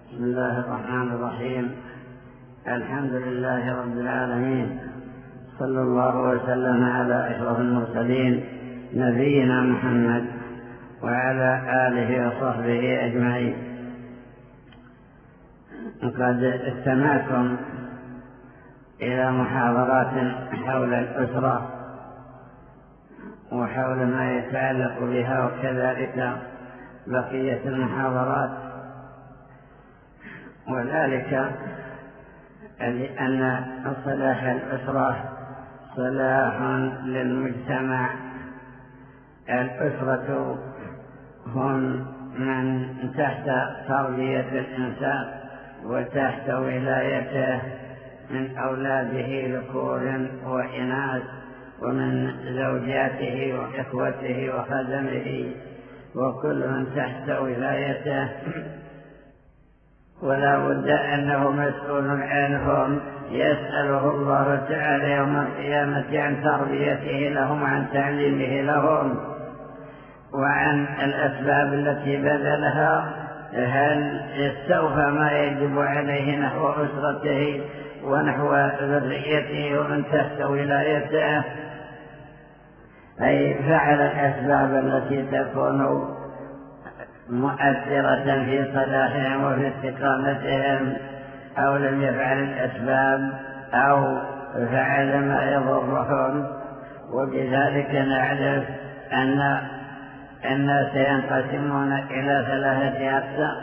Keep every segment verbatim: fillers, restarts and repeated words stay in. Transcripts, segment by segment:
بسم الله الرحمن الرحيم. الحمد لله رب العالمين، صلى الله وسلم على أشرف المرسلين نبينا محمد وعلى آله وصحبه أجمعين. قد استمعتم إلى محاضرات حول الأسرة وحول ما يتعلق بها، وكذلك بقية المحاضرات، وذلك لأن صلاح الأسرة صلاح للمجتمع. الأسرة هم من تحت تربية الإنسان وتحت ولايته من أولاده ذكور وإناث، ومن زوجاته وإخوته وخدمه، وكل من تحت ولايته، ولا بد أنه مسؤول عنهم، يسأله الله تعالى يوم القيامة عن تربيته لهم وعن تعليمه لهم وعن الأسباب التي بذلها. هل استوفى ما يجب عليه نحو أسرته ونحو ذريته ومن تحت ولايته، أي فعل الأسباب التي تكون مؤثرة في صلاحهم وفي استقامتهم، أو لم يفعل الأسباب أو فعل ما يضرهم. وبذلك نعرف أن الناس ينقسمون إلى ثلاثة أقسام.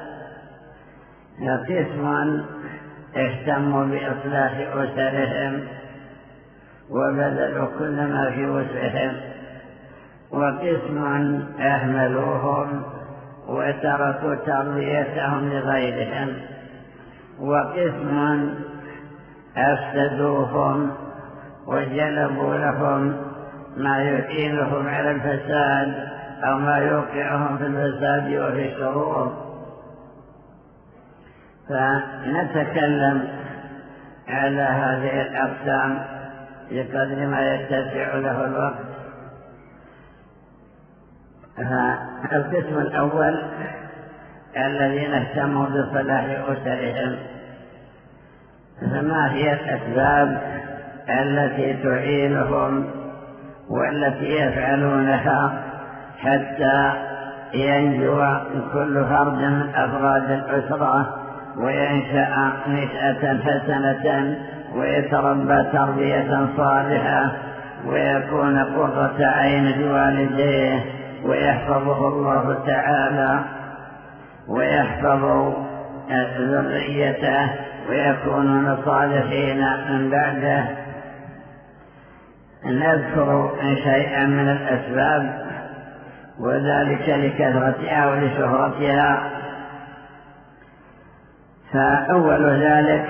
قسم اهتموا بإصلاح أسرهم وبذلوا كل ما في وسعهم، وقسم أهملوهم وتركوا تربيتهم لغيرهم، وقسم أفسدوهم وجلبوا لهم ما يعينهم على الفساد أو ما يوقعهم في الفساد وفي الشرور. فنتكلم على هذه الأقسام بقدر ما يتسع له الوقت. فالقسم الأول الذين اهتموا بصلاح أسرهم، فما هي الأسباب التي تعينهم والتي يفعلونها حتى ينجو كل فرد من أفراد الأسرة وينشأ نشأة حسنة ويتربى تربية صالحة ويكون قرة عين لوالديه ويحفظه الله تعالى ويحفظ ذريته ويكونون صالحين من بعده. نذكر شيئا من الأسباب، وذلك لكثرتها ولشهرتها. فأول ذلك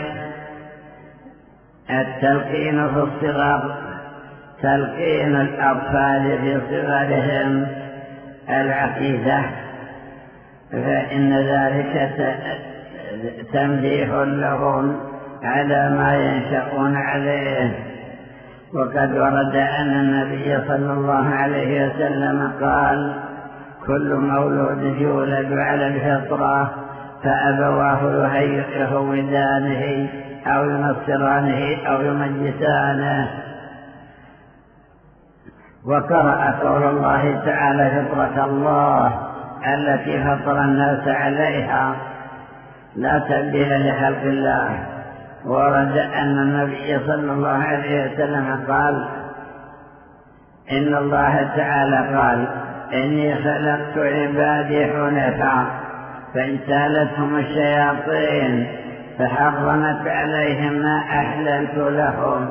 التلقين في الصغر، تلقين الأطفال في صغرهم العقيدة، فإن ذلك تنبيه لهم على ما ينشأون عليه. وقد ورد أن النبي صلى الله عليه وسلم قال: كل مولود يولد على الفطرة فأبواه يهودانه أو ينصرانه أو يمجسانه. وقرأ قول الله تعالى: فطرة الله التي فطر الناس عليها لا تبديل لخلق الله. ورد أن النبي صلى الله عليه وسلم قال: إن الله تعالى قال: إني خلقت عبادي حنفاء فاجتالتهم الشياطين فحرمت عليهم ما أحللت لهم.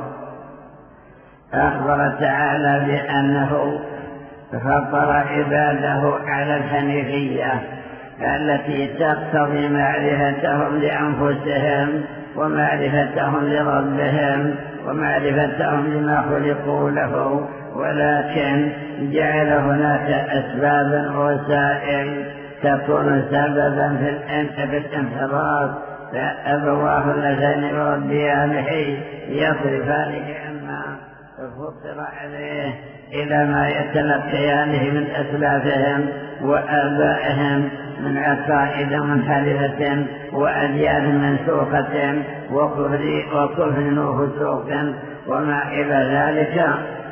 أخبر تعالى بأنه فطر عباده على الحنيفية التي تقتضي معرفتهم لأنفسهم ومعرفتهم لربهم ومعرفتهم لما خلقوا له، ولكن جعل هناك أسبابا ووسائل تكون سببا في الانحراف، فأبواه اللذان يربيانه يصرفانه عما فطر عليه إلى ما يتلقيانه من أسلافهم وآبائهم من عقائد منحرفة وأديان منسوخة وكفر وكفر وفسوق وما إلى ذلك.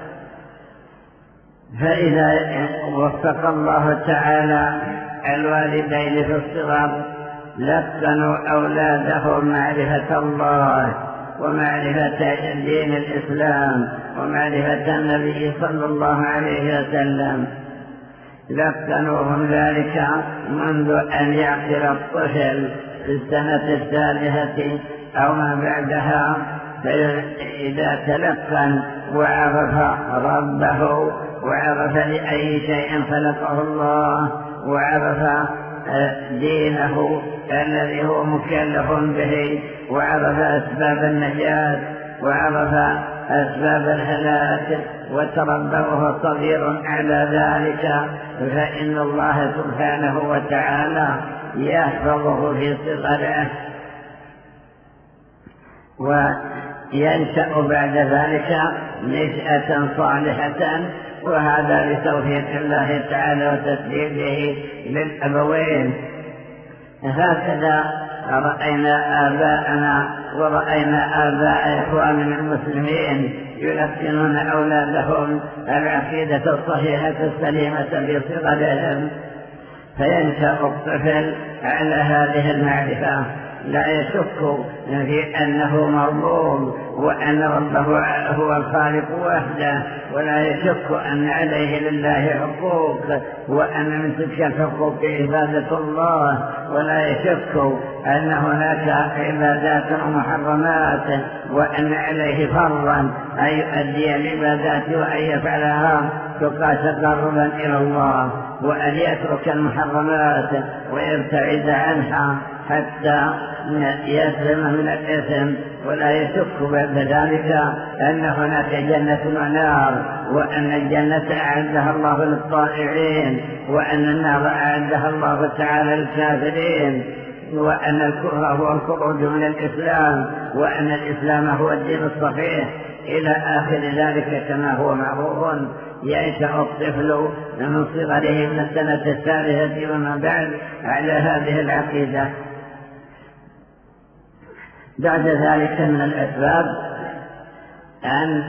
فإذا وفق الله تعالى الوالدين في الصغر لقنوا أولادهم معرفة الله ومعرفة دين الإسلام ومعرفة النبي صلى الله عليه وسلم، لقنوهم ذلك منذ أن يعقل الطفل في السنة الثالثة أو ما بعدها. فإذا تلقن وعرف ربه وعرف لأي شيء خلقه الله وعرف دينه الذي هو مكلف به وعرف أسباب النجاة وعرف أسباب الهلاك وتربى وهو صغير على ذلك، فإن الله سبحانه وتعالى يحفظه في صغره وينشأ بعد ذلك نشأة صالحة، وهذا بتوفيق الله تعالى وتسديده للأبوين. هكذا رأينا آباءنا ورأينا آباء إخواننا المسلمين يلقنون أولادهم العقيدة الصحيحة السليمة في صغرهم، فينشأ الطفل على هذه المعرفة، لا يشك في أنه مربوب وأن ربه هو الخالق وحده، ولا يشك أن عليه لله حقوق وأن من تلك الحقوق عبادة الله، ولا يشك أن هناك عبادات ومحرمات وأن عليه فرضا أن يؤدي العبادات وأن يفعلها تقى تقربا إلى الله، وأن يترك المحرمات ويبتعد عنها حتى يسلم من الإثم. ولا يشك بعد ذلك أن هناك جنة ونار، وأن الجنة أعدها الله للطائعين، وأن النار أعدها الله تعالى للكافرين، وأن الكفر هو الخروج من الإسلام، وأن الإسلام هو الدين الصحيح إلى آخر ذلك كما هو معروف. ينشأ الطفل من صغره من السنة الثالثة وما بعد على هذه العقيدة. بعد ذلك من الأسباب أن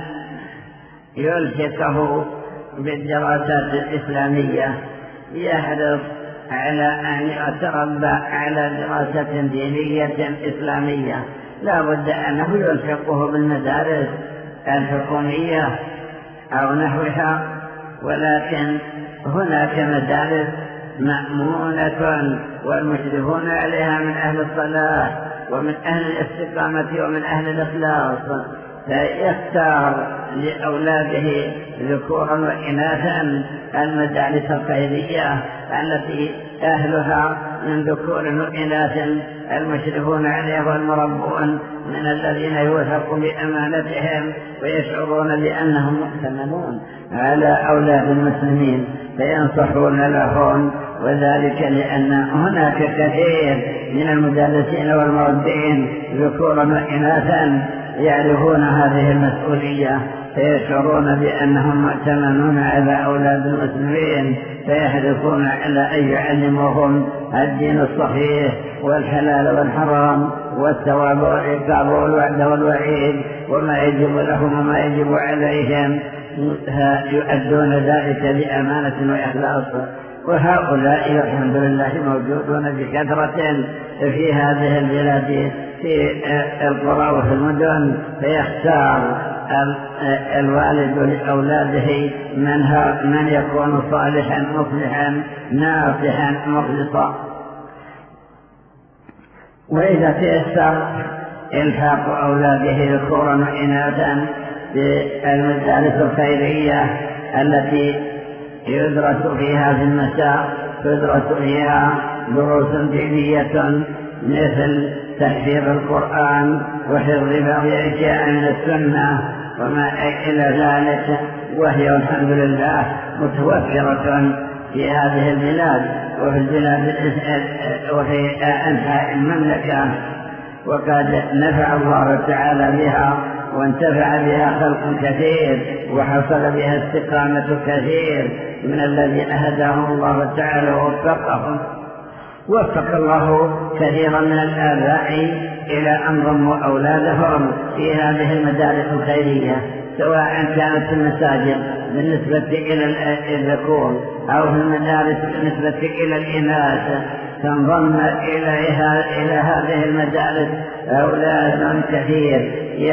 يلحقه بالدراسات الإسلامية، يحرص على أن يتربى على دراسة دينية إسلامية، لا بد أنه يلحقه بالمدارس الحكومية أو نحوها، ولكن هناك مدارس مأمونة والمشرفون عليها من أهل الصلاح ومن أهل الاستقامة ومن أهل الإخلاص، فيختار لأولاده ذكورا وإناثا المدارس الخيرية التي أهلها من ذكور وإناث المشرفون عليها والمربون من الذين يوثق بأمانتهم ويشعرون بأنهم مؤتمنون على أولاد المسلمين، فينصحون لهم، وذلك لأن هناك كثير من المدرسين والمربين ذكورا وإناثا يعرفون هذه المسؤولية، فيشعرون بأنهم مؤتمنون على أولاد المسلمين، فيحرصون على أن يعلموهم الدين الصحيح والحلال والحرام والثواب والعقاب والوعد والوعيد وما يجب لهم وما يجب عليهم، يؤدون ذلك بأمانة وإخلاص. وهؤلاء الحمد لله موجودون بكثرة في هذه البلاد في القرى وفي المدن، فيختار الوالد لأولاده من, من يكون صالحا مصلحا ناصحا مخلصا. وإذا تيسر إلحاق أولاده ذكورا وإناثا بالمدارس الخيرية التي يدرس فيها في المساء، تدرس فيها دروس دينية مثل تحفيظ القرآن وحفظ بعض أشياء من السنة وما إلى ذلك، وهي الحمد لله متوفرة في هذه البلاد وفي البلاد وفي أنحاء المملكة، وقد نفع الله تعالى بها وانتفع بها خلق كثير، وحصل بها استقامة كثير من الذين هداهم الله تعالى ووفقهم. وفق الله كثيرا من الآباء إلى أن ضموا أولادهم في هذه المدارس الخيرية، سواء كانت في المساجد بالنسبة إلى الذكور أو في المدارس بالنسبة إلى الإناث، فانضم إليها إلى هذه المدارس أولاد كثير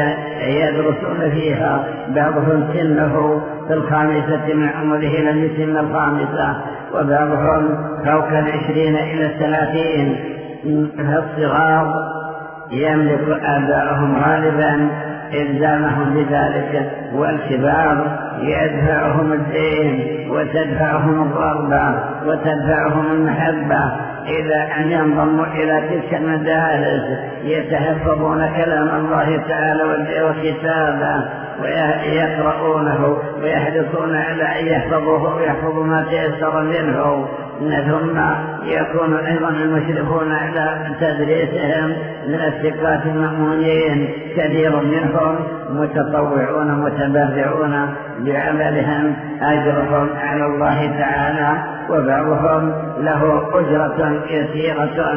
يدرسون فيها، بعضهم سنه في الخامسة من عمره لم يتم الخامسة، وبعضهم فوق العشرين إلى الثلاثين. فالصغار يملك آباءهم غالبا إلزامهم بذلك، والكبار يدفعهم الدين وتدفعهم الرغبة وتدفعهم المحبة إلى أن ينضموا إلى تلك المدارس يتحفظون كلام الله تعالى وكتابه ويقرؤونه ويحرصون على أن يحفظوه ويحفظوا ما تيسر منه، ثم يكون أيضا المشرفون على تدريسهم من الثقات المأمونين كثير منهم متطوعون متبرعون بعملهم أجرهم على الله تعالى، وبعضهم له أجرة يسيرة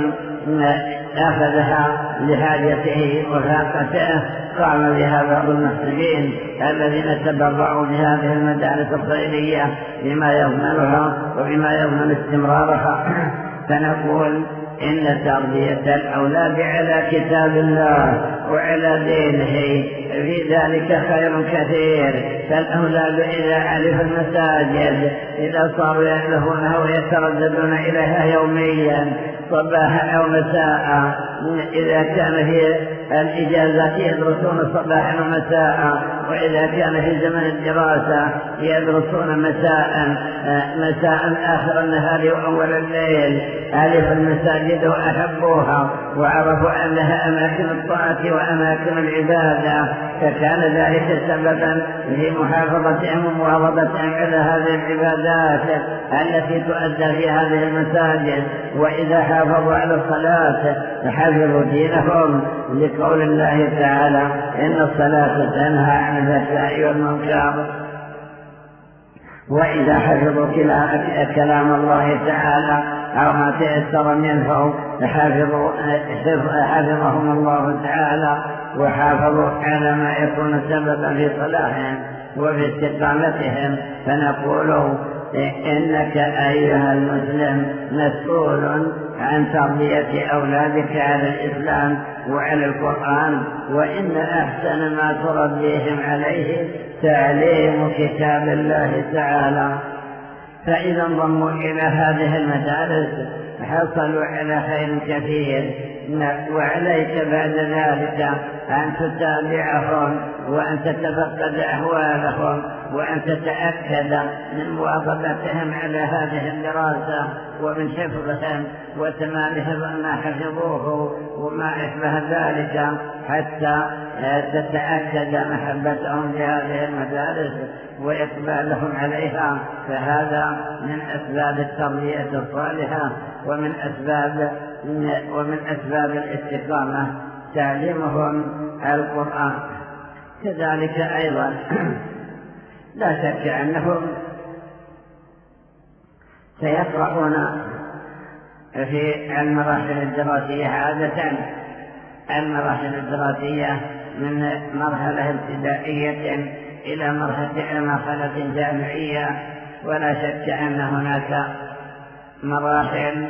أخذها لحاجته وفاقته قام بها بعض المسلمين الذين تبرعوا بهذه المدارس الخيرية بما يضمنها وبما يضمن استمرارها. فنقول إن تربية الأولاد على كتاب الله وعلى دينه في ذلك خير كثير. فالأولاد إذا عرفوا المساجد، إذا صاروا يألفونها ويترددون إليها يوميا صباحا أو مساء، إذا كان في الإجازات يدرسون صباحا ومساء، وإذا كان في زمن الدراسة يدرسون مساء مساء آخر النهار وأول الليل، ألف المساجد وأحبوها وعرفوا أنها أماكن الطاعة وأماكن العبادة، فكان ذلك سببا في محافظتهم ومواظبتهم على هذه العبادات التي تؤدى في هذه المساجد. وإذا حافظوا على الصلاة حفظوا دينهم، لقول الله تعالى إن الصلاة تنهى عن الفحشاء والمنكر. وإذا حفظوا كلام الله تعالى أو ما تيسر منه حفظهم الله تعالى وحافظوا على ما يكون سببا في صلاحهم وفي استقامتهم. فنقول إنك أيها المسلم مسؤول عن تربية أولادك على الإسلام وعلى القرآن، وإن أحسن ما تربيهم عليه تعليم كتاب الله تعالى. فإذا انضموا إلى هذه المدارس حصلوا على خير كثير، وعليك بعد ذلك أن تتابعهم وأن تتفقد أحوالهم وأن تتأكد من مواظبتهم على هذه الدراسة ومن حفظهم وتمامهم ما حفظوه وما أشبه ذلك، حتى تتأكد محبتهم لهذه المدارس وإقبالهم عليها. فهذا من أسباب التربية الصالحة ومن أسباب ومن أسباب الاستقامة تعليمهم القرآن. كذلك أيضا لا شك أنهم سيقرؤون في المراحل الدراسية عادة المراحل الدراسية من مرحلة ابتدائية إلى مرحلة جامعية، ولا شك أن هناك مراحل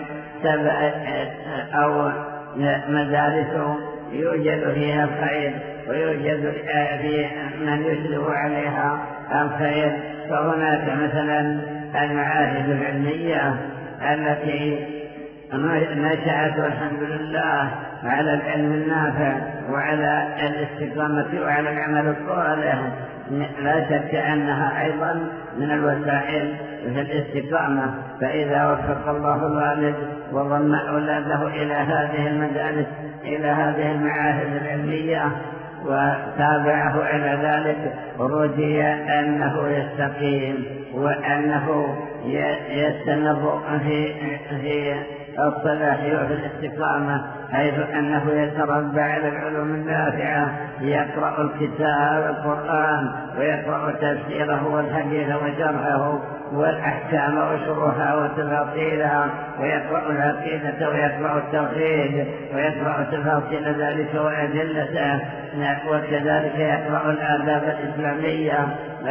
أو مدارس يوجد فيها الخير ويوجد في من يشرف عليها الخير. فهناك مثلا المعاهد العلمية التي نشأت والحمد لله على العلم النافع وعلى الاستقامة وعلى العمل الصالح، لا شك أنها أيضا من الوسائل في الاستقامة. فإذا وفق الله الوالد وضم أولاده إلى هذه المدارس إلى هذه المعاهد العلمية وتابعه على ذلك، رجي أنه يستقيم وأنه يستمر في في الصلاح وفي الاستقامة، حيث أنه يتربى على العلوم النافعة، يقرأ الكتاب القرآن ويقرأ تفسيره والحديث وشرحه والأحكام وشروحها وتفاصيلها، ويقرأ العقيدة ويقرأ التوحيد ويقرأ تفاصيل ذلك وأدلته، وكذلك يقرأ الآداب الإسلامية،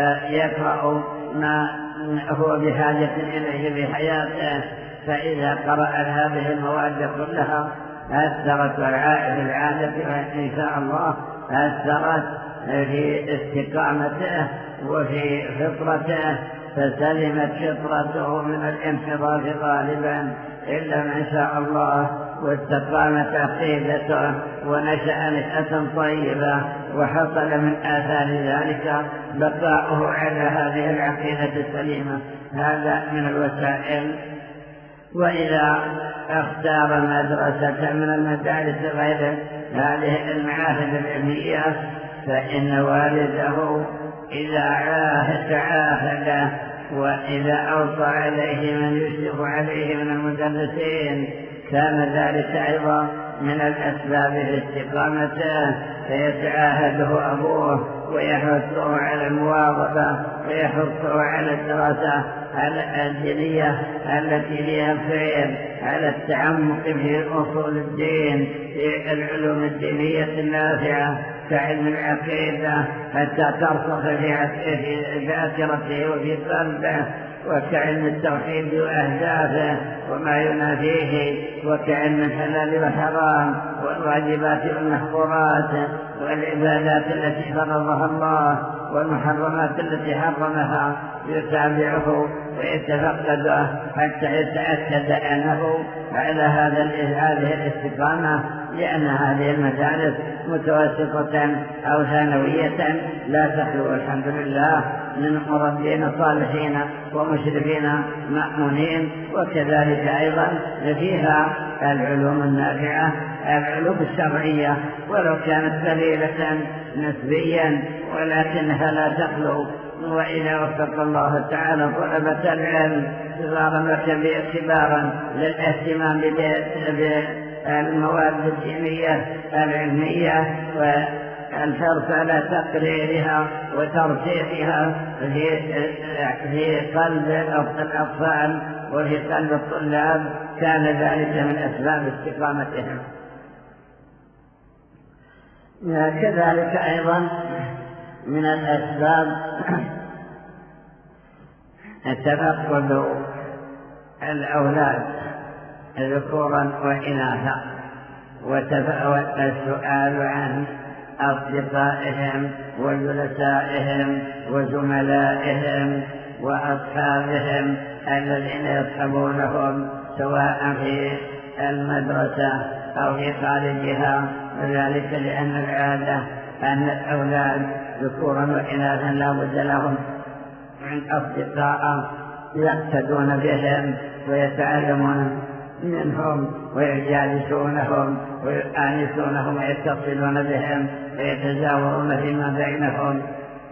يقرأ ما هو بحاجة إليه في حياته. فإذا قرأ هذه المواد كلها أثرت العائد العادة إن شاء الله أثرت في استقامته وفي فطرته، فسلمت فطرته من الانحراف غالبا إلا ما شاء الله، واستقامت عقيدته ونشأ نشأة طيبة، وحصل من آثار ذلك بقاؤه على هذه العقيدة السليمة. هذا من الوسائل. وإذا اختار مدرسة من المدارس غير هذه المعاهد العلمية، فإن والده إذا عاهد عاهده، وإذا أوصى عليه من يشرف عليه من المدرسين كان ذلك أيضا من الأسباب لاستقامته، فيتعاهده أبوه ويحثه على المواظبة ويحثه على الدراسة الدينية التي فيها الخير، على التعمق في أصول الدين، في العلوم الدينية النافعة كعلم العقيدة حتى ترسخ في ذاكرته وفي قلبه، وكعلم التوحيد وأهدافه وما ينافيه، وكعلم الحلال والحرام والواجبات والمحظورات والعبادات التي فرضها الله والمحرمات التي حرمها، يتابعه ويتفقده حتى يتأكد أنه على هذه الاستقامة، لأن هذه المدارس متوسطة أو ثانوية لا تخلو الحمد لله من مربين صالحين ومشرفين مأمونين، وكذلك أيضا فيها العلوم النافعة، العلوم الشرعية ولو كانت قليلة نسبيا ولكنها لا تخلو. وإذا وفق الله تعالى طلبة العلم صغارا وكبارا للاهتمام بالمواد الدينية العلمية والحرص على تقريرها وترسيخها في قلب الأطفال وفي قلب الطلاب، كان ذلك من أسباب استقامتهم. كذلك أيضا من الأسباب تفقد الأولاد ذكورا وإناثا، والسؤال عن أصدقائهم وجلسائهم وزملائهم وأصحابهم الذين يصحبونهم سواء في المدرسة أو في خارجها، وذلك لأن العادة أن الأولاد ذكورا وإناثا لا بد لهم من أصدقاء يقتدون بهم ويتعلمون منهم ويجالسونهم ويؤانسونهم ويتصلون بهم ويتزاورون فيما بينهم،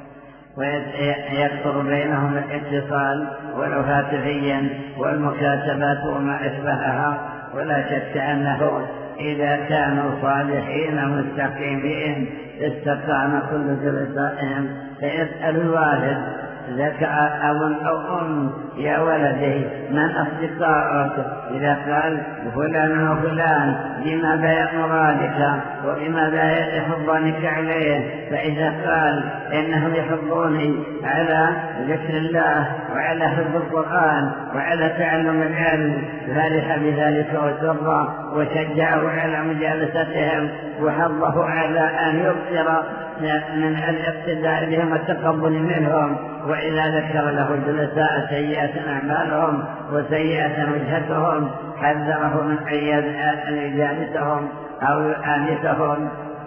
ويكثر بينهم الاتصال ولو هاتفيا والمكاتبات وما أشبهها. ولا شك أنه إذا كانوا صالحين مستقيمين استقام كل جلسائهم، فيسأل الوالد ذاك أب أو أم يا ولدي من أصدقائك؟ إذا قال فلان وفلان بماذا يأمرانك وبماذا يحضانك عليه؟ فإذا قال إنهم يحضوني على ذكر الله وعلى حفظ القرآن وعلى تعلم العلم، فرح بذلك وسر وشجعه على مجالستهم وحضه على أن يبصر من الاقتداء بهم والتقبل منهم. وإذا ذكر له الجلساء سيئة أعمالهم وسيئة وجهتهم حذره من أن يجالسهم أو يؤانسهم.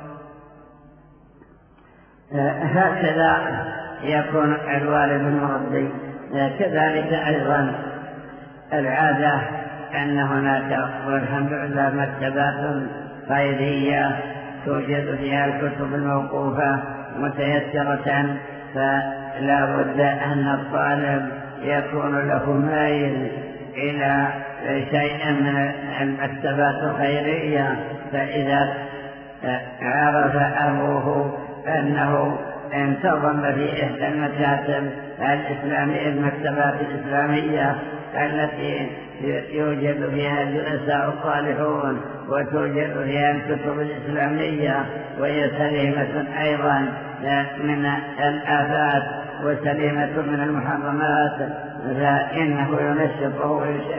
هكذا يكون الوالد المربي. كذلك أيضا العادة أن هناك والحمد لله مكتبات خيرية توجد فيها الكتب الموقوفة متيسرة، فلا بد أن الطالب يكون له ميل إلى شيء من المكتبات الخيرية، فإذا عرف أبوه أنه انتظم في إحدى المكاتب الإسلامية المكتبات الإسلامية التي يوجد فيها الجلساء الصالحون وتوجد فيها الكتب الإسلامية، وهي سليمة أيضا من الآفات وسليمة من المحرمات، فإنه ينشطه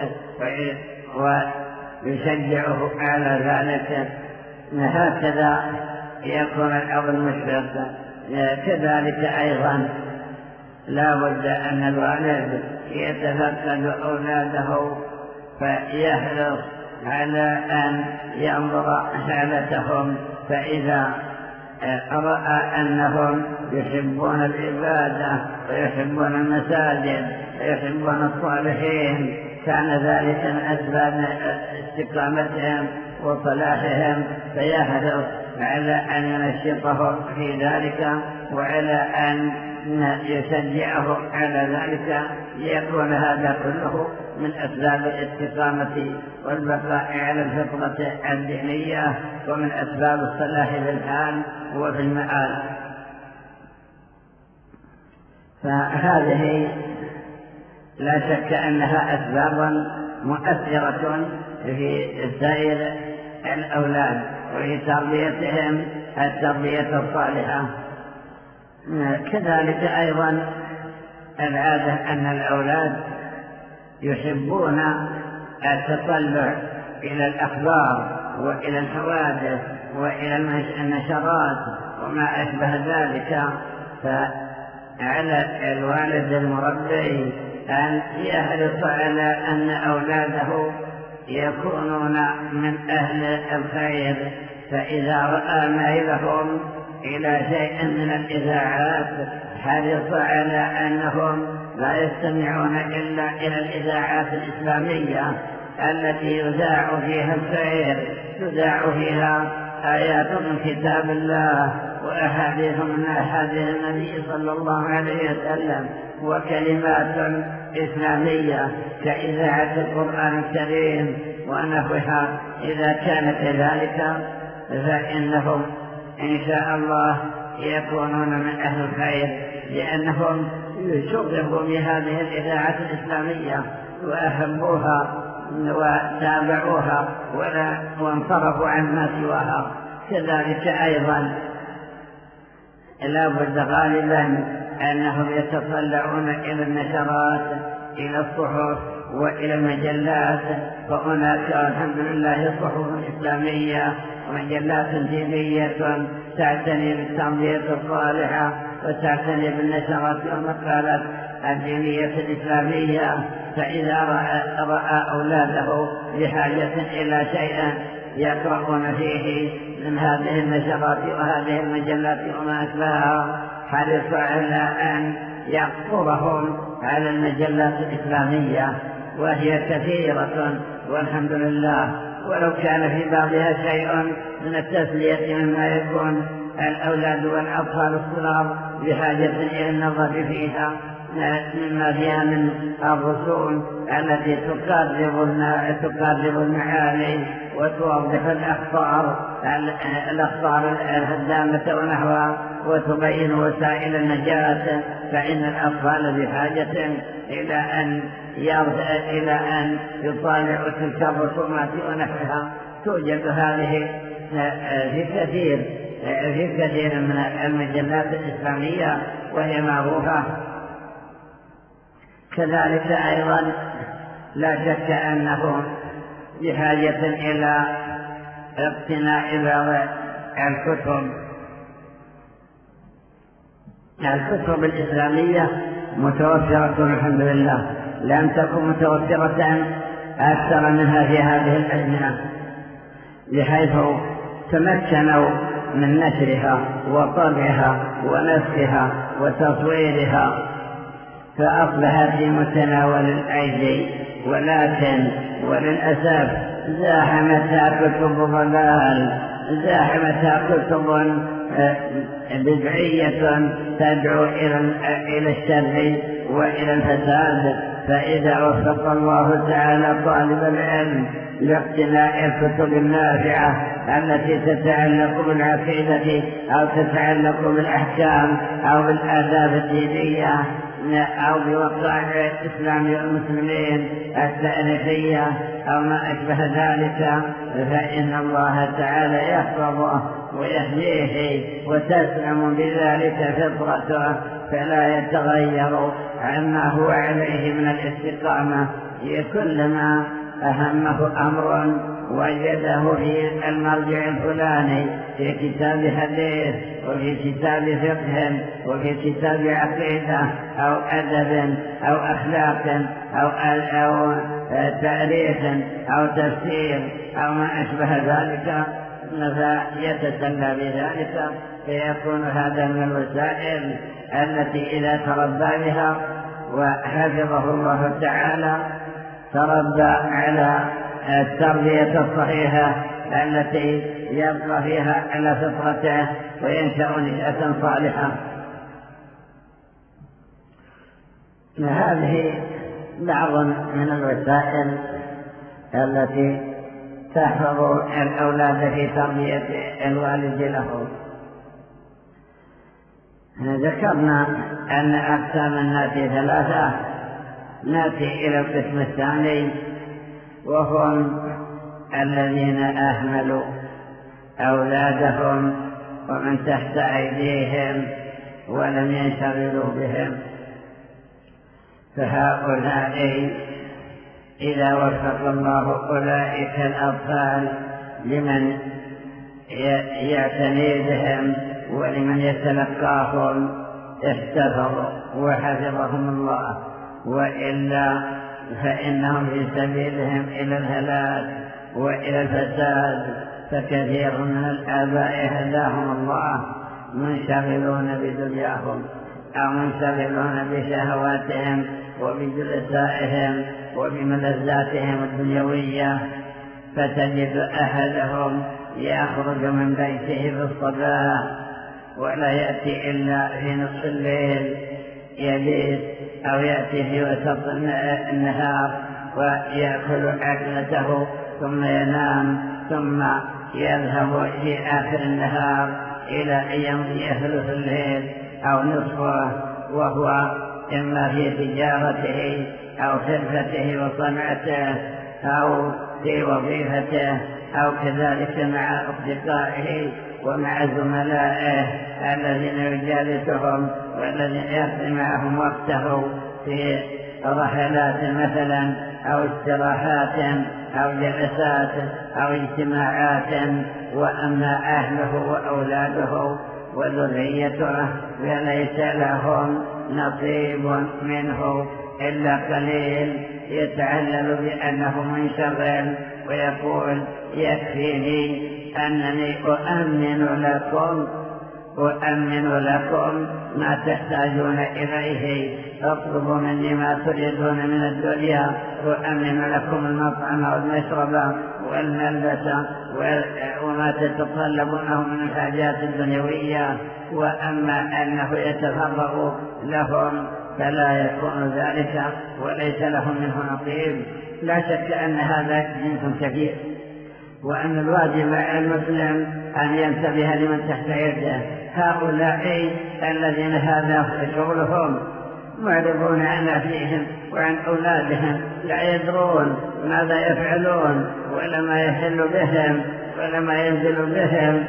ويشجعه على ذلك. هكذا يكون الأب المشفق. كذلك أيضا لا بد أن الوالد يتفقد أولاده فيحرص على أن ينظر حالتهم، فإذا رأى أنهم يحبون العبادة ويحبون المساجد ويحبون الصالحين كان ذلك من أسباب استقامتهم وصلاحهم، فيحرص على أن ينشطهم في ذلك وعلى أن يشجعهم على ذلك، ليكون هذا كله من أسباب الاستقامة والبقاء على الفطرة الدينية ومن أسباب الصلاح في الحال وفي المآل. فهذه لا شك أنها أسباب مؤثرة في سائر الأولاد وفي تربيتهم التربية الصالحة. كذلك أيضا العادة أن الأولاد يحبون التطلع إلى الأخبار وإلى الحوادث وإلى النشرات وما أشبه ذلك، فعلى الوالد المربي أن يحرص على أن أولاده يكونون من أهل الخير، فإذا رأى ميلهم إلى شيء من الإذاعات حرص على أنهم لا يستمعون إلا إلى الإذاعات الإسلامية التي يذاع فيها الخير، تذاع فيها آيات من كتاب الله وأحاديث من أحاديث النبي صلى الله عليه وسلم وكلمات إسلامية كإذاعة القرآن الكريم ونحوها. إذا كان كذلك فإنهم إن شاء الله يكونون من أهل الخير، لأنهم شغفوا بهذه الإذاعة الإسلامية وأحبوها وتابعوها ولا وانصرفوا عن ما سواها. كذلك أيضا لا بد غالبا أنهم يتطلعون إلى النشرات، إلى الصحف وإلى المجلات، فهناك الحمد لله صحف إسلامية ومجلات دينية تعتني بالتربية الصالحة وتعتني بالنشرات والمقالات الدينية الإسلامية. فإذا رأى, رأى أولاده بحاجة إلى شيء يقرؤون فيه من هذه النشرات وهذه المجلات وما أشبهها حرص على أن يقصرهم على المجلات الإسلامية، وهي كثيرة والحمد لله، ولو كان في بعضها شيء من التسلية مما يكون الأولاد والأطفال الصغار بحاجة إلى النظر فيها، مما فيها من الرسوم التي تقرب المعاني وتوضح الأخطار الأخطار الهدامة ونحوها وتبين وسائل النجاة، فإن الأطفال بحاجة إلى أن إلى أن يطالعوا تلك الرسومات ونحوها. توجد هذه في كثير في كثير من المجلات الإسلامية وهي معروفة. كذلك أيضا لا شك أنه بحاجة إلى اقتناء بعض الكتب الكتب الإسلامية متوفرة الحمد لله، لم تكن متوفرة أكثر منها في هذه الأزمنة، بحيث تمكنوا من نشرها وطبعها ونسخها وتصويرها، فأصبحت في متناول الأيدي. ولكن وللأسف زاحمتها كتب ضلال، زاحمتها كتب بدعية تدعو إلى الشر وإلى الفساد، فإذا وفق الله تعالى طالب العلم لاقتناء الكتب النافعة التي تتعلق بالعقيدة أو تتعلق بالأحكام أو بالآداب الدينية أو بوقائع الإسلام والمسلمين التاريخية أو ما أشبه ذلك، فإن الله تعالى يحفظه ويهديه وتسلم بذلك فطرته، فلا يتغير عما هو عليه من الاستقامة. كلما أهمه أمر وجده في المرجع الفلاني في كتاب حديث وفي كتاب فقه وفي كتاب عقيدة أو أدب أو أخلاق أو, أو تاريخ أو تفسير أو ما أشبه ذلك، فيتسلى بذلك، فيكون هذا من الوسائل التي إذا تربى بها وحفظه الله تعالى تربى على التربية الصحيحة التي يبقى فيها على فطرته وينشأ نشأة صالحة. هذه بعض من الوسائل التي تحفظ الأولاد في تربية الوالد لهم. ذكرنا أن أقسام الناس ثلاثة، نأتي إلى القسم الثاني وهم الذين أهملوا أولادهم ومن تحت أيديهم ولم ينشغلوا بهم، فهؤلاء إذا وفق الله أولئك الأطفال لمن يعتني بهم ولمن يتلقاهم احتفظوا وحفظهم الله، وإلا فإنهم في سبيلهم إلى الهلاك وإلى الفساد. فكثير من الآباء هداهم الله منشغلون بدنياهم أو منشغلون بشهواتهم وبجلسائهم وبملذاتهم الدنيوية، فتجد أحدهم يخرج من بيته في الصباح ولا يأتي إلا في نصف الليل يبيت، أو يأتي في وسط النهار ويأكل أكلته ثم ينام، ثم يذهب في آخر النهار إلى أن يمضي ثلث الليل أو نصفه وهو إما في تجارته أو خلفته وصنعته أو في وظيفته أو كذلك مع أصدقائه ومع زملائه الذين يجالسهم والذين يقضي معهم وقته في رحلات مثلا أو استراحات أو جلسات أو اجتماعات. وأما أهله وأولاده وذريته فليس لهم نصيب منه إلا قليل، يتعلل بأنه منشغل ويقول يكفيني أنني أؤمن لكم أؤمن لكم ما تحتاجون إليه، اطلبوا مني ما تريدون من الدنيا، أؤمن لكم المطعم والمشرب والملبس وما تتطلبونه من الحاجات الدنيوية. وأما أنه يتفرغ لهم فلا يكون ذلك وليس لهم منه نصيب. لا شك أن هذا جنس كبير، وأن الواجب على المسلم أن ينتبه لمن تحت يده. هؤلاء الذين هذا شغلهم معرضون عن أهلهم وعن أولادهم، لا يدرون ماذا يفعلون ولا ما يحل بهم ولا ما ينزل بهم،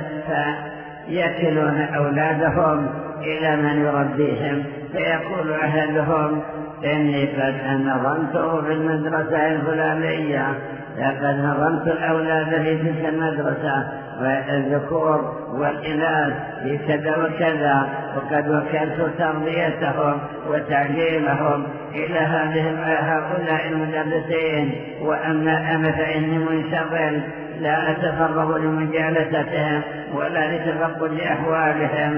فيكلون أولادهم إلى من يربيهم. فيقول أحدهم إني قد نظمته في المدرسة الفلانية، لقد نظمت الأولاد في تلك المدرسة والذكور والإناث في كذا وكذا، وقد وكلت تربيتهم وتعليمهم إلى هؤلاء المدرسين. وأما أنا فإني منشغل لا أتفرغ لمجالستهم ولا لتفقد أحوالهم.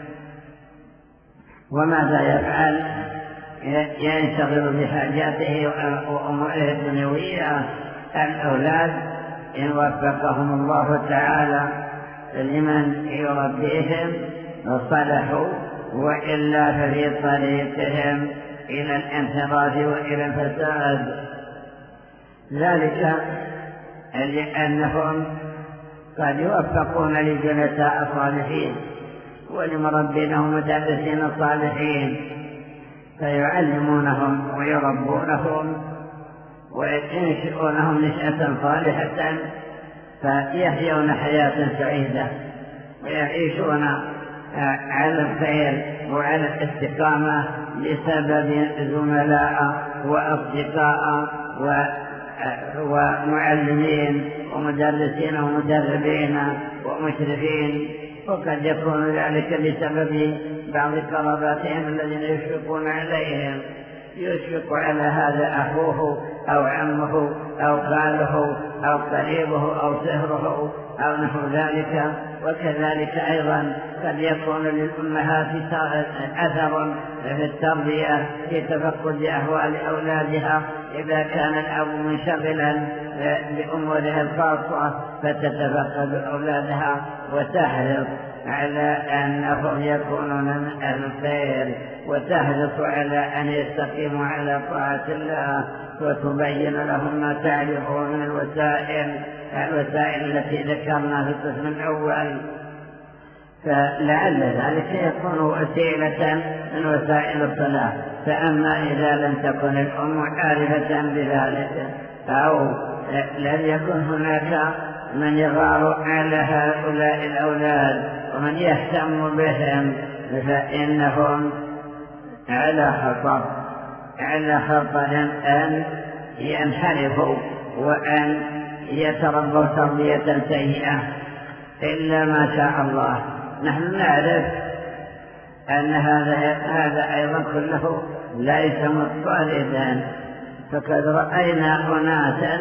وماذا يفعل؟ ينشغل بحاجاته وأموره الدنيوية. الأولاد إن وفقهم الله تعالى لمن يربيهم صلحوا، وإلا ففي طريقهم إلى الانحراف وإلى الفساد، ذلك لأنهم قد يوفقون لجلساء صالحين ولمربينهم مدرسين الصالحين فيعلمونهم ويربونهم وينشئونهم نشأة صالحة فيحيون حياة سعيدة ويعيشون على الخير وعلى الاستقامة بسبب زملاء وأصدقاء ومعلمين ومدرسين ومدربين ومشرفين، وقد يكون ذلك بسبب بعض قراباتهم الذين يشفقون عليهم، يشفق على هذا أخوه أو عمه أو خاله أو قريبه أو سهره أو نحو ذلك. وكذلك أيضا قد يكون للأمهات أثر في التربية في تفقد أحوال أولادها، إذا كان الأب منشغلا بأمورها الخاصة فتتفقد أولادها وتحرص على أنهم يكونون من أهل الخير وتحرص على أن يستقيموا على طاعة الله وتبين لهم ما تعرفه من الوسائل الوسائل التي ذكرنا في القسم الأول، فلعل ذلك يكون وسيلة من وسائل الصلاح. فأما إذا لم تكن الأم عارفة بذلك أو لم يكن هناك من يغار على هؤلاء الأولاد ومن يهتم بهم فإنهم على خطر على خطر أن ينحرفوا وأن يتربوا تربية سيئة إلا ما شاء الله. نحن نعرف أن هذا هذا أيضا كله ليس مضطردا، فقد رأينا أناسا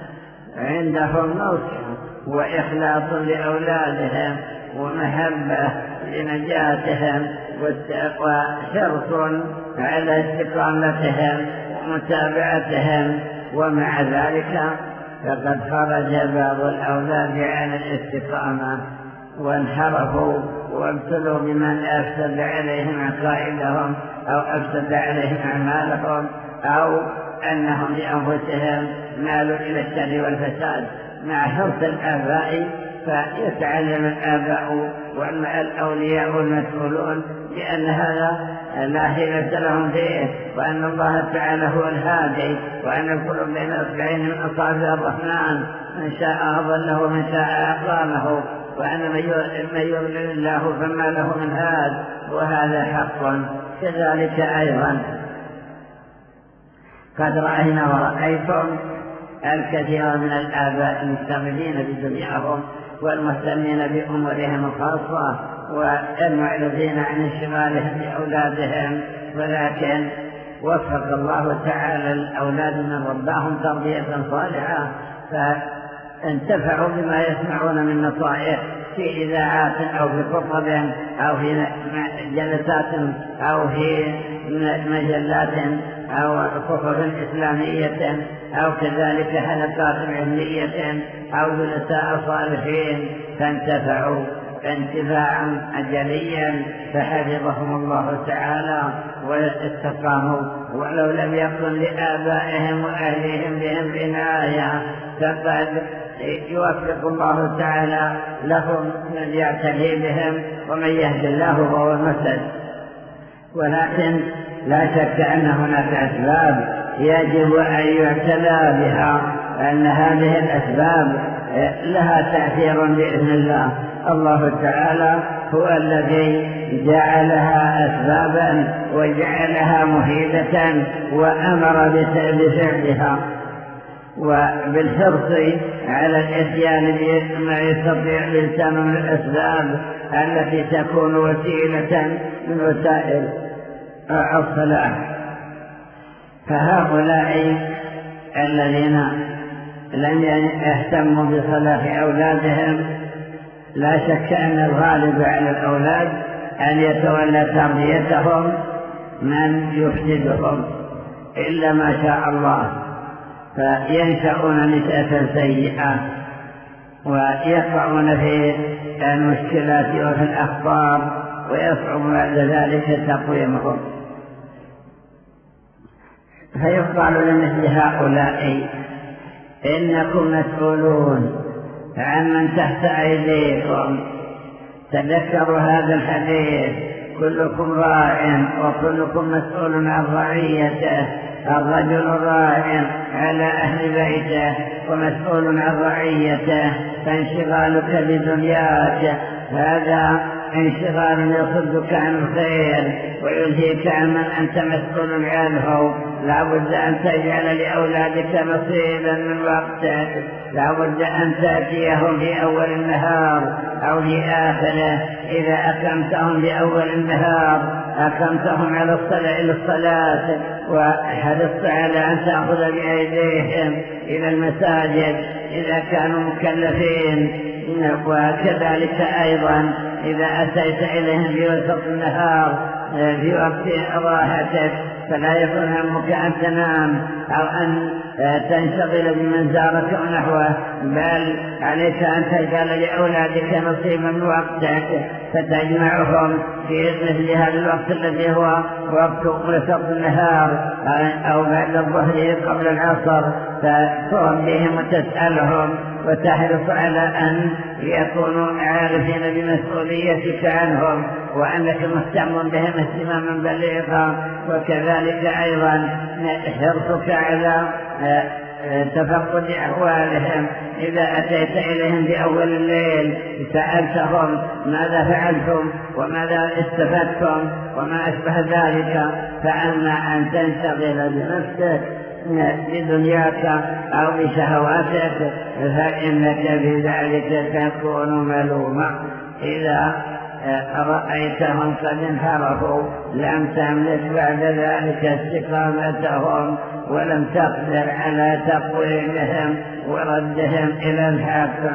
عندهم نصح وإخلاص لأولادهم ومحبة لنجاتهم وحرص على استقامتهم ومتابعتهم، ومع ذلك فقد خرج بعض الأولاد عن الاستقامة وانحرفوا وابتلوا بمن أفسد عليهم عقائدهم أو أفسد عليهم أعمالهم أو أنهم بأنفسهم مالوا إلى الشر والفساد مع حرص الآباء. فيتعلم الآباء والأولياء والمسؤولون بأن هذا لا حيلة لهم فيه، وأن الله تعالى هو الهادي، وأن القلوب بين أصبعين من أصابع الرحمن، من شاء أضله ومن شاء أقامه، وأن من يضلل الله فما له من هاد، وهذا حق. كذلك أيضا قد رأينا ورأيتم الكثير من الآباء المشتغلين بدنياهم والمهتمين بأمورهم الخاصة والمعرضين عن انشغالهم بأولادهم، ولكن وفق الله تعالى الأولاد من رباهم تربية صالحة فانتفعوا بما يسمعون من نصائح في إذاعات أو في خطب أو في جلسات أو في مجلات أو خطب إسلامية أو كذلك حلقات علمية أو جلساء صالحين، فانتفعوا انتفاعا أجليا فحفظهم الله تعالى واستقاموا، ولو لم يكن لآبائهم وأهلهم بهم عناية فقد يوفق الله تعالى لهم من يعتني بهم ومن يهدي الله فهو المهتد. ولكن لا شك أن هناك أسباب يجب أن يعتنى بها، أن هذه الأسباب لها تأثير بإذن الله. الله تعالى هو الذي جعلها أسبابا وجعلها مفيدة وأمر بفعلها وبالحرص على الاتيان بما يستطيع الإنسان من الأسباب التي تكون وسيلة من وسائل الصلاح. فهؤلاء الذين لم يهتموا بصلاح أولادهم لا شك أن الغالب على الأولاد أن يتولى تربيتهم من يفسدهم إلا ما شاء الله، فينشأون نشأة سيئة ويقعون في المشكلات وفي الأخطار ويصعب بعد ذلك تقويمهم. فيقال لمثل هؤلاء إنكم مسؤولون عمن تحت أيديكم. تذكروا هذا الحديث: كلكم راع وكلكم مسؤول عن رعيته. الرجل راع على أهل بيته ومسؤول عن رعيته، فانشغالك بدنياك هذا انشغال يصدك عن الخير ويلهيك عن من أنت مسؤول عنه. لا بد أن تجعل لأولادك نصيبا من وقتك، لا بد أن تأتيهم في أول النهار أو في آخره. إذا أقمتهم بأول النهار أقمتهم على الصلاة إلى الصلاة وحرصت على أن تأخذ بأيديهم إلى المساجد إذا كانوا مكلفين، وكذلك أيضا إذا أتيت إليهم في وسط النهار في وقت راحتك فلا يكون همك أن تنام أو أن تنشغل بمن زارك ونحوه، بل عليك أن تجعل لأولادك نصيبا من وقتك فتجمعهم في مثل هذا الوقت الذي هو وقت وسط النهار أو بعد الظهر قبل العصر، فتربيهم وتسألهم وتحرص على أن يكونوا عارفين بمسؤوليتك عنهم وأنك مهتم بهم اهتماما بليغا. وكذلك أيضا حرصك على تفقد أحوالهم. إذا أتيت إليهم بأول الليل سألتهم ماذا فعلتم وماذا استفدتم وما أشبه ذلك. فأما أن تنشغل بنفسك بدنياك أو بشهواتك فإنك بذلك تكون ملوما. إذا رأيتهم قد انحرفوا لم تملك بعد ذلك استقامتهم ولم تقدر على تقويمهم وردهم إلى الحق.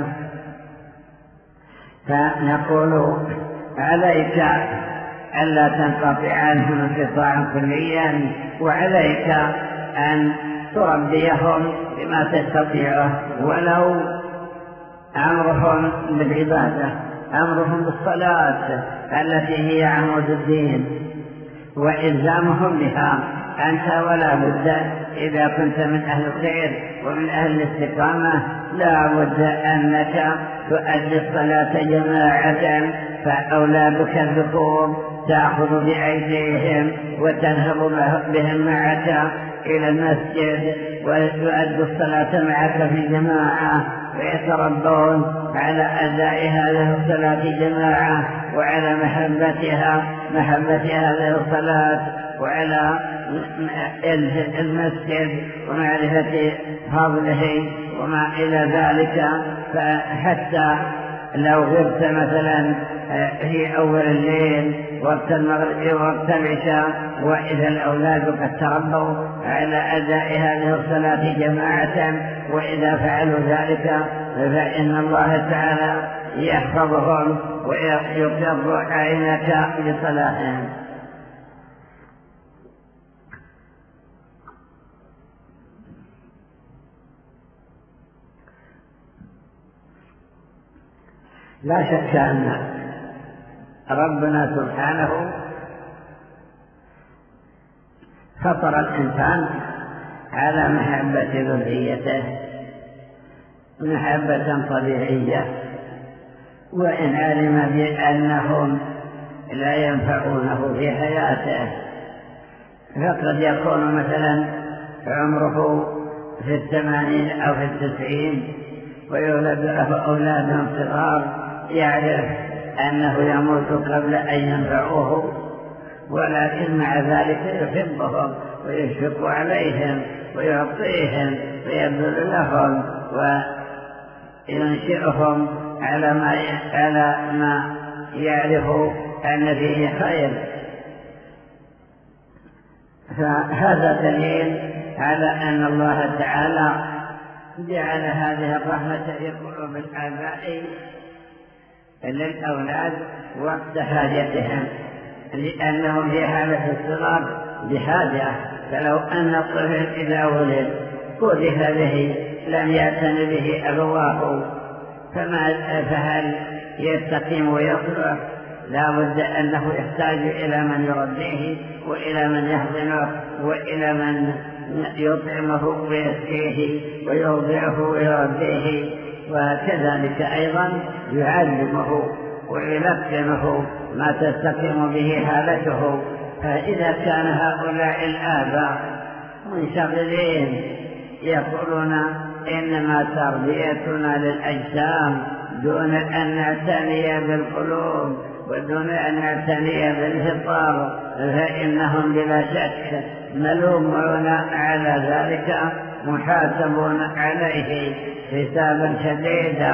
فنقول عليك ألا تنقطع عنهم انقطاعا كليا، وعليك أن تربيهم بما تستطيعه، ولو أمرهم بالعبادة، أمرهم بالصلاة التي هي عمود الدين وإلزامهم بها. أنت ولا بد إذا كنت من أهل الخير ومن أهل الاستقامة لا بد أنك تؤدي الصلاة جماعة، فأولادك الذكور تأخذ بأيديهم وتذهب بهم معك إلى المسجد ويؤدوا الصلاة معك في جماعة ويتربون على أداء هذه الصلاة جماعة وعلى محبتها محبة هذه الصلاة وعلى المسجد ومعرفة فضله وما إلى ذلك. فحتى لو غبت مثلا في أول الليل وقت المغرب وقت العشاء وإذا الأولاد قد تربوا على أداء هذه الصلاة جماعة، وإذا فعلوا ذلك فإن الله تعالى يحفظهم ويقر عينك بصلاحهم. لا شك أن ربنا سبحانه فطر الإنسان على محبة ذريته محبة طبيعية، وإن علم بأنهم لا ينفعونه في حياته فقد يكون مثلا عمره في الثمانين أو في التسعين ويولد له أولاد صغار يعرف أنه يموت قبل أن ينفعوه، ولكن مع ذلك يحبهم ويشفق عليهم ويعطيهم ويبذل لهم وينشئهم على ما على ما يعرف أن فيه خير. فهذا دليل على أن الله تعالى جعل هذه الرحمة في قلوب الآباء للأولاد وقت حاجتهم، لأنهم في حالة الصغار بحاجة. فلو أن الطفل إذا ولد كلف به لم يعتن به أبواه فما فهل يستقيم ويصلح لا بد أنه يحتاج إلى من يربيه وإلى من يحضنه وإلى من يطعمه ويسقيه ويرضعه ويربيه، وكذلك أيضا يعلمه ويلقنه ما تستقيم به حالته. فإذا كان هؤلاء الآباء منشغلين يقولون إنما تربيتنا للأجسام دون أن نعتني بالقلوب ودون أن نعتني بالفطر، فإنهم بلا شك ملومون على ذلك، محاسبون عليه حسابا شديدا.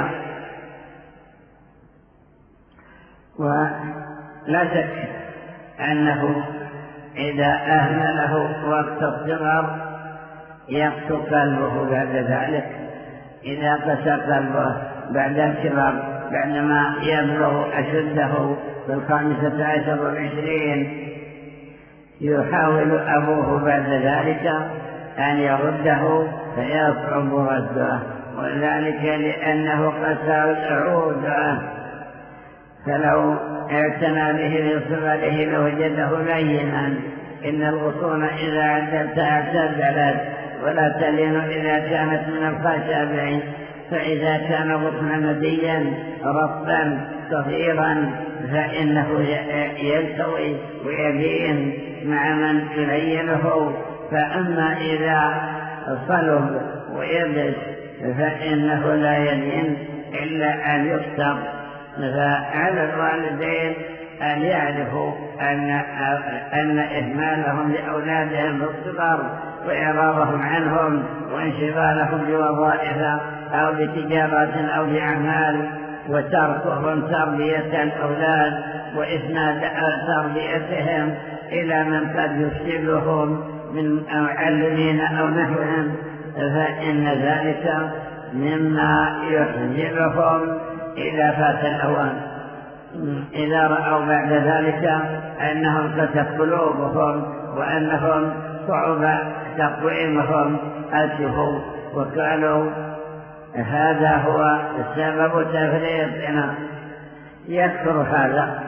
ولا شك أنه إذا أهمله وقت الصغر يقسى قلبه بعد ذلك، إذا قسى قلبه بعد الكبر بعدما يبلغ أشده في الخامسة عشر والعشرين يحاول أبوه بعد ذلك أن يرده فيصعب رده، وذلك لأنه قسى عوده، فلو اعتنى به في صغره لوجده لينا. إن الغصون إذا عدلتها اعتدلت ولا تلين إذا كانت من الخشب، فإذا كان غصنا مديا رطبا صغيرا فإنه يلتوي ويلين مع من يلينه، فأما إذا صلب ويبس فإنه لا يلين إلا أن يكسر. فعلى الوالدين أن يعرفوا أن, أن إهمالهم لأولادهم بالصغر وإعراضهم عنهم وانشغالهم بوظائف أو بتجارات أو بأعمال وتركهم تربية الأولاد وإسناد تربيتهم إلى من قد يفسدهم من معلمين أو نحوهم، فإن ذلك مما يحجبهم إذا فات الأوان. إذا رأوا بعد ذلك أنهم قست قلوبهم وأنهم صعب تقويمهم أسفوا وقالوا هذا هو سبب تفريطنا. يذكر هذا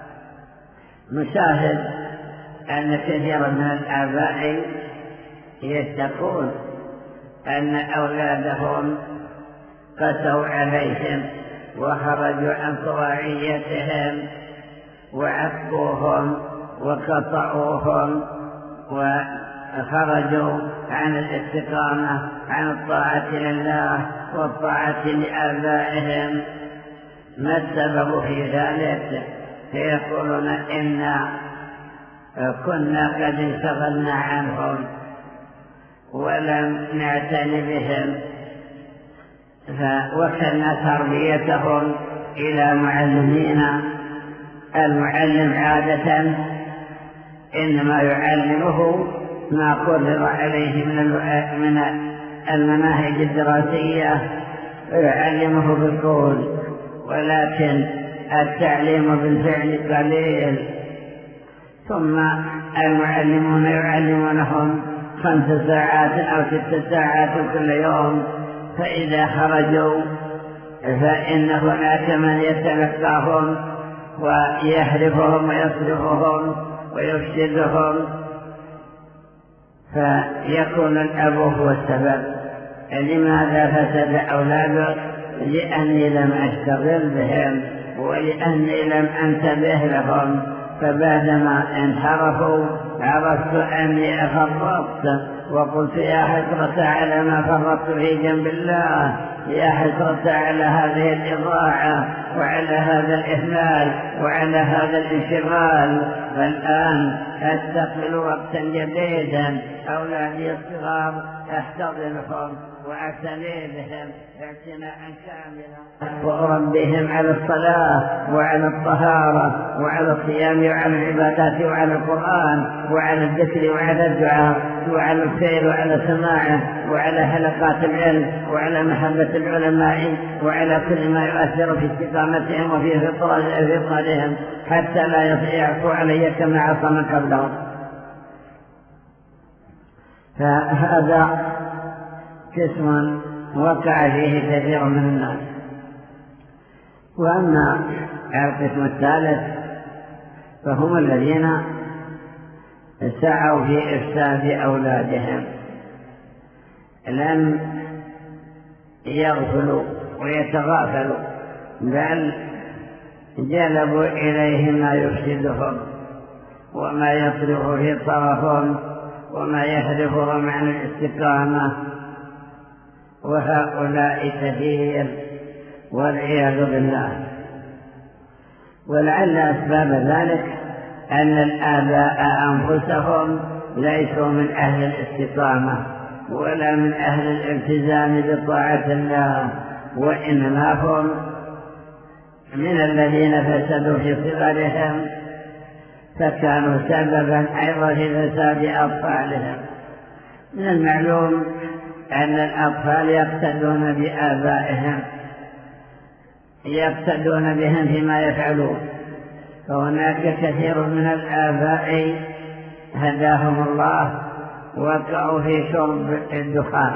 نشاهد أن كثيرا من الآباء يشتكون أن أولادهم قسوا عليهم وخرجوا عن طواعيتهم وعقوهم وقطعوهم وخرجوا عن الاستقامة عن الطاعة لله والطاعة لآبائهم. ما السبب في ذلك؟ فيقولون إنا كنا قد انشغلنا عنهم ولم نعتني بهم، فوكلنا تربيتهم إلى معلمين. المعلم عادة إنما يعلمه ما قرر عليه من المناهج الدراسية ويعلمه بالقول، ولكن التعليم بالفعل قليل. ثم المعلمون يعلمونهم خمس ساعات أو ست ساعات كل يوم، فإذا خرجوا فإن هناك من يتلقاهم ويحرفهم ويصرفهم ويفسدهم، فيكون الأب هو السبب. لماذا فسد أولادك؟ لأني لم أشتغل بهم ولأني لم أنتبه لهم، فبعدما انحرفوا عرفت أني أفرطت وقلت يا حسرة على ما فرطت في جنب الله، يا حسرة على هذه الإضاعة وعلى هذا الإهمال وعلى هذا الانشغال. فالآن أستقبل وقتا جديدا أولادي الصغار أحتضنهم وأعتني بهم اعتناء كاملا وأربيهم على الصلاة وعلى الطهارة وعلى الصيام وعلى العبادات وعلى القرآن وعلى الذكر وعلى الدعاء وعلى الخير وعلى سماعه وعلى حلقات العلم وعلى محبة العلماء وعلى كل ما يؤثر في استقامتهم وفي فطرهم حتى لا يعفو علي كما عصى من قبلهم. فهذا قسم وقع فيه كثير من الناس. وأما القسم الثالث فهم الذين سعوا في إفساد أولادهم، لم يغفلوا ويتغافلوا، بل جلبوا إليه ما يفسدهم وما يصرف في طرفهم وما يحرفهم عن الاستقامة، وهؤلاء كثير والعياذ بالله. ولعل أسباب ذلك أن الآباء أنفسهم ليسوا من أهل الاستقامة ولا من أهل الالتزام بطاعة الله، وإنما هم من الذين فسدوا في صغرهم فكانوا سببا أيضا في فساد أطفالهم. من المعلوم أن الأطفال يقتدون بآبائهم، يقتدون بهم فيما يفعلون، فهناك كثير من الآباء هداهم الله وقعوا في شرب الدخان،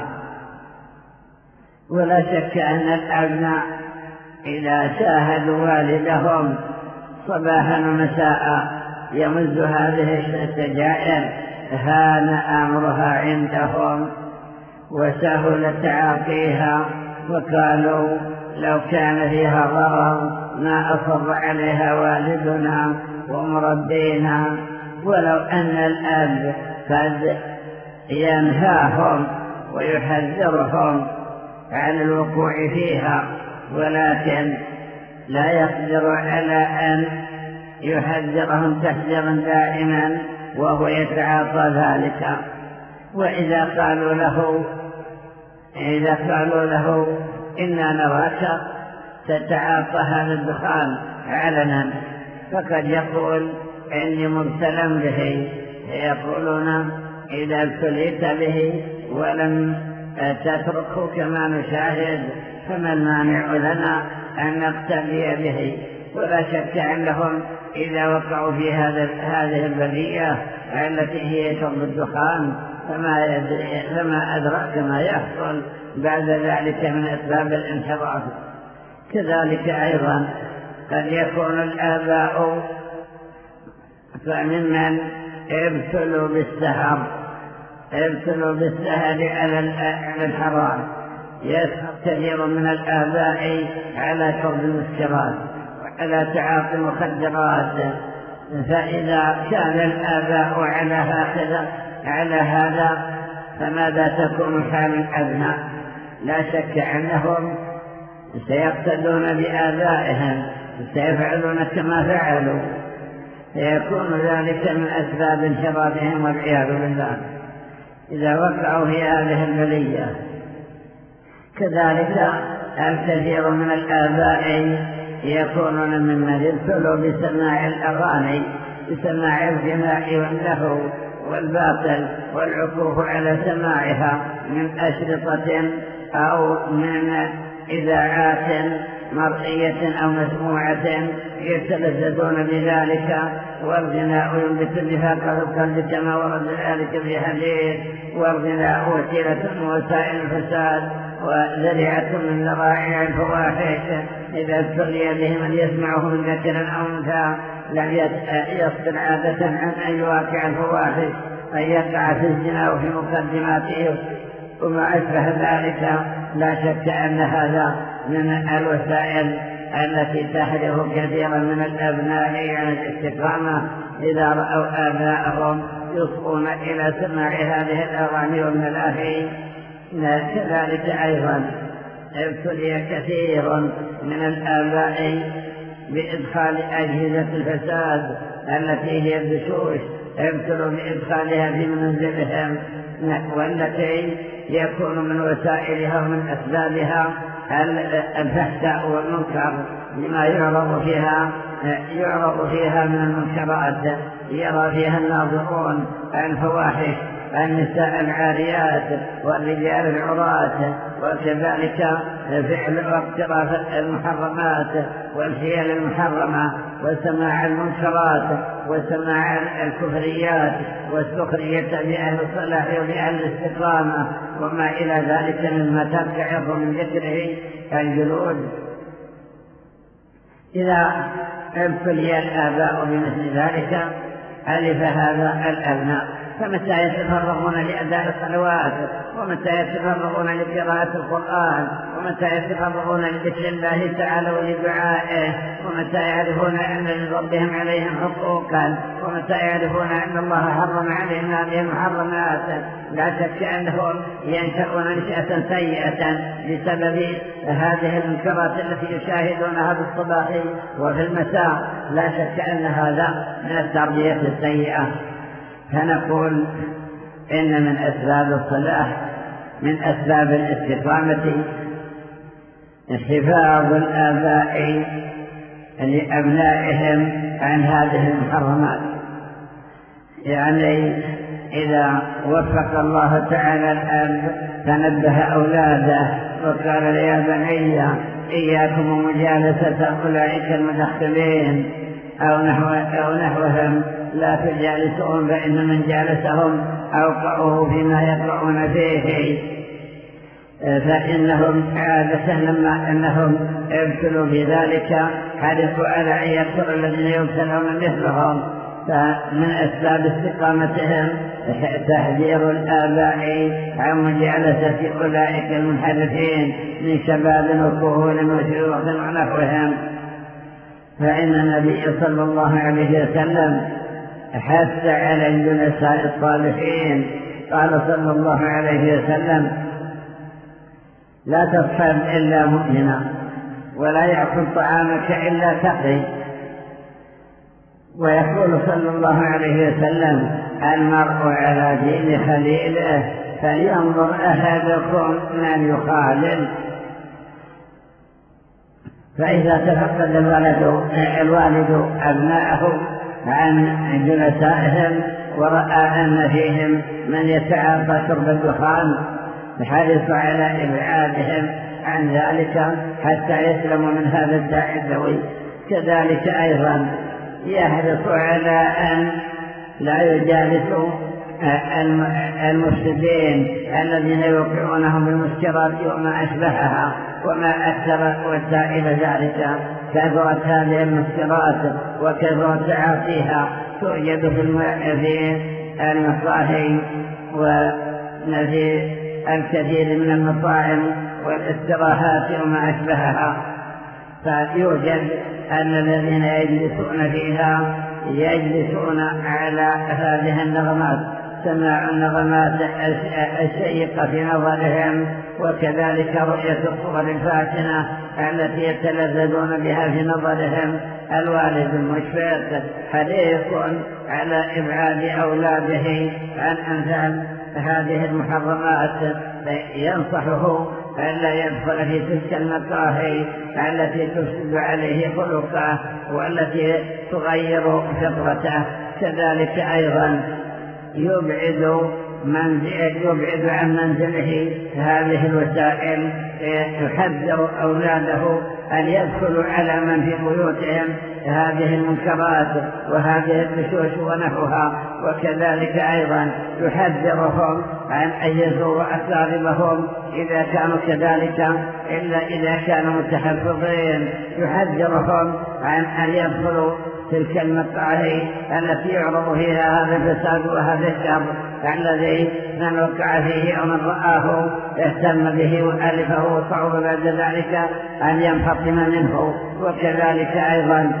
ولا شك أن الأبناء إذا شاهدوا والدهم صباحا ومساء يمز هذه السجائر هان أمرها عندهم وسهل تعاطيها، وقالوا لو كان فيها ضرر ما أصر عليها والدنا ومربينا. ولو أن الأب قد ينهاهم ويحذرهم عن الوقوع فيها، ولكن لا يقدر على أن يحذرهم تحذيرا دائما وهو يتعاطى ذلك. وإذا قالوا له إذا قالوا له إنا نراك تتعاطى هذا الدخان علنا، فقد يقول إني مبتلى به. يقولون إذا ابتليت به ولم تتركه كما نشاهد فما المانع لنا أن نقتدي به؟ ولا شك أنهم إذا وقعوا في هذا هذه البلية التي هي شرب الدخان فما, فما أدرك ما يحصل بعد ذلك من أسباب الانحراف. كذلك أيضا قد يكون الآباء فممن ابتلوا بالسهر ابتلوا بالسهر على الحرام. يسهر كثير من الآباء على شرب المسكرات وعلى تعاطي المخدرات، فإذا كان الآباء على هكذا على هذا فماذا تكون حال الأبناء؟ لا شك أنهم سيقتدون بآبائهم، سيفعلون كما فعلوا، فيكون ذلك من أسباب انحرافهم والعياذ بالله إذا وقعوا في هذه البلية. كذلك الكثير من الآباء يكونون ممن يبتلوا بسماع الأغاني، بسماع الغناء واللهو والباطل والعكوف على سماعها من أشرطة أو من إذاعات مرئية أو مسموعة يتلذذون بذلك، والغناء ينبت نفاق القلب كما ورد ذلك في حديث، والغناء وسيلة من وسائل الفساد وذريعة من ذرائع الفواحش. إذا ابتلي به من يسمعه من ذكر أو أنثى لم يصبر عادة عن أن يواقع الفواحش، أن يقع في الزنا وفي مقدماته وما أشبه ذلك. لا شك أن هذا من الوسائل التي تحرف كثيرا من الأبناء عن الاستقامة إذا رأوا آباءهم يصغون إلى سماع هذه الأغاني والملاهي. كذلك أيضا ابتلي كثير من الآباء بإدخال أجهزة الفساد التي هي الدشوش، ابتلوا بإدخالها في منزلهم، والتي يكون من وسائلها ومن أسبابها الفحشاء والمنكر لما يعرض فيها يعرض فيها من المنكرات. يرى فيها الناظرون الفواحش، النساء العاريات والرجال العراة، وكذلك فعل واقتراف المحرمات والحيل المحرمة وسماع المنكرات وسماع الكفريات والسخرية بأهل الصلاح وبأهل الاستقامة وما إلى ذلك مما ترتعظ من ذكره الجلود. إذا ابتلي الآباء بمثل ذلك ألف هذا الأبناء. فمتى يتفرغون لأداء الصلوات، ومتى يتفرغون لقراءة القرآن، ومتى يتفرغون لذكر الله تعالى ولدعائه، ومتى يعرفون أن لربهم عليهم حقوقا، ومتى يعرفون أن الله حرم عليهم هذه المحرمات، لا شك أنهم ينشأون نشأة سيئة بسبب هذه المنكرات التي يشاهدونها بالصباح وفي المساء. لا شك أن هذا من التربية السيئة. فنقول إن من أسباب الصلاح، من أسباب الاستقامة، حفاظ الآباء لأبنائهم عن هذه المحرمات. يعني إذا وفق الله تعالى الأب تنبه أولاده وقال يا بني إياكم ومجالسة أولئك المدخلين أو, نحو أو نحوهم، لا تجالسهم فإن من جالسهم أوقعوه فيما يقرؤون فيه، فإنهم عادة لما أنهم ابتلوا بذلك حرصوا على أن يكثر الذين يبتلون مثلهم. فمن أسباب استقامتهم تحذير الآباء عن مجالسة أولئك المنحرفين من شباب وكهول وشيوخ ونحوهم. فإن النبي صلى الله عليه وسلم حث على الجلساء الصالحين. قال صلى الله عليه وسلم لا تصحب إلا مؤمنا، ولا يأكل طعامك إلا تقي. ويقول صلى الله عليه وسلم المرء على دين خليله فلينظر أحدكم من يخالل. فإذا تفقد الولد الوالد أبناءه عن جلسائهم ورأى أن فيهم من يتعاطى شرب الدخان حرص على إبعادهم عن ذلك حتى يسلموا من هذا الداء الدوي. كذلك أيضا يحرص على أن لا يجالسوا المفسدين الذين يوقعونهم بالمسكرات وما أشبهها وما أكثر وسائل ذلك. كثرت هذه المسكرات وكثرت تعاطيها توجد في المصاحي وفي الكثير من المطاعم والاستراحات وما أشبهها. فيوجد أن الذين يجلسون فيها يجلسون على هذه النغمات، سماع النغمات الشيقة في نظرهم، وكذلك رؤية الصور الفاتنة التي يتلذذون بها في نظرهم. الوالد المشفق حريص على إبعاد أولاده عن أمثال هذه المحرمات، ينصحه ألا يدخل في تلك المقاهي التي تفسد عليه خلقه والتي تغير فطرته. كذلك أيضا يبعد منزل يبعد عن منزله هذه الوسائل، يحذر أولاده أن يدخلوا على من في بيوتهم هذه المنكرات وهذه الفشوش ونحوها. وكذلك أيضا يحذرهم عن أن يزوروا أقاربهم إذا كانوا كذلك إلا إذا كانوا متحفظين. يحذرهم عن أن يدخلوا تلك المقاهي التي يعرض فيها هذا الفساد وهذا الشر الذي من وقع فيه ومن رآه اهتم به وألفه وصعب بعد ذلك أن ينفطم منه. وكذلك أيضا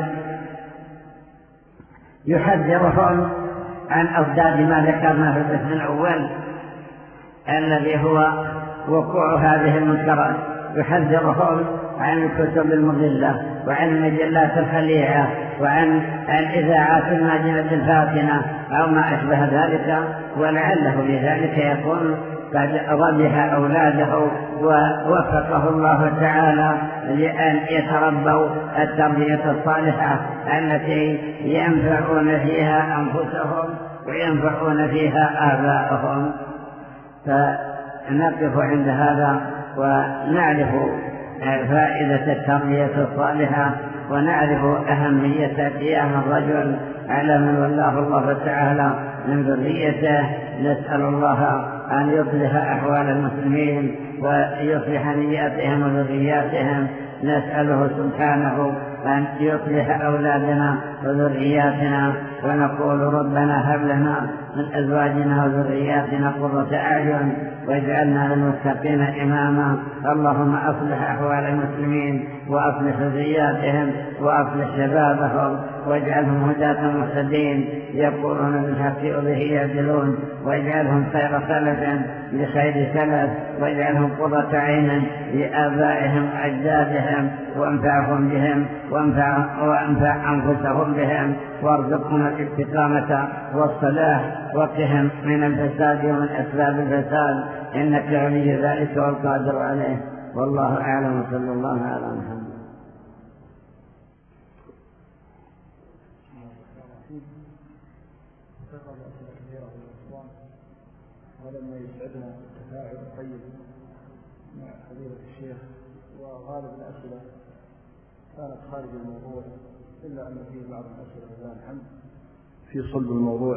يحذرهم عن أضداد ما ذكرنا في القسم الأول الذي هو وقوع هذه المنكرات. يحذرهم عن الكتب المضلة وعن المجلات الخليعة وعن الإذاعات الماجنة الفاتنة أو ما أشبه ذلك. ولعله بذلك يكون قد ربح أولاده ووفقه الله تعالى لأن يتربوا التربية الصالحة التي ينفعون فيها أنفسهم وينفعون فيها آباءهم. فنقف عند هذا ونعرف فائدة التربية الصالحة ونعرف أهمية قيام الرجل على من ولاه الله تعالى من ذريته. نسأل الله أن يصلح أحوال المسلمين ويصلح نياتهم وذرياتهم. نسأله سبحانه أن يصلح أولادنا وذرياتنا، ونقول ربنا هب لنا من أزواجنا وذرياتنا قرة أعين واجعلنا للمتقين إماما. اللهم أصلح أحوال المسلمين وأصلح ذرياتهم وأصلح شبابهم واجعلهم هداة مهتدين يقولون بالحق وبه يعدلون، واجعلهم خير خلف لخير سلف، واجعلهم قرة عين لآبائهم وأجدادهم، وانفعهم بهم وانفع, وانفع أنفسهم بهم، وارزقهم الاستقامة والصلاح وقهم من الفساد ومن أسباب الفساد، إنك ولي ذلك والقادر عليه. والله أعلم، صلى الله على محمد. ولما يسعدنا التفاعل الطيب مع فضيلة الشيخ، وغالب الأسئلة كانت خارج الموضوع، إلا أن فيه بعض الأسئلة لله الحمد في صلب الموضوع.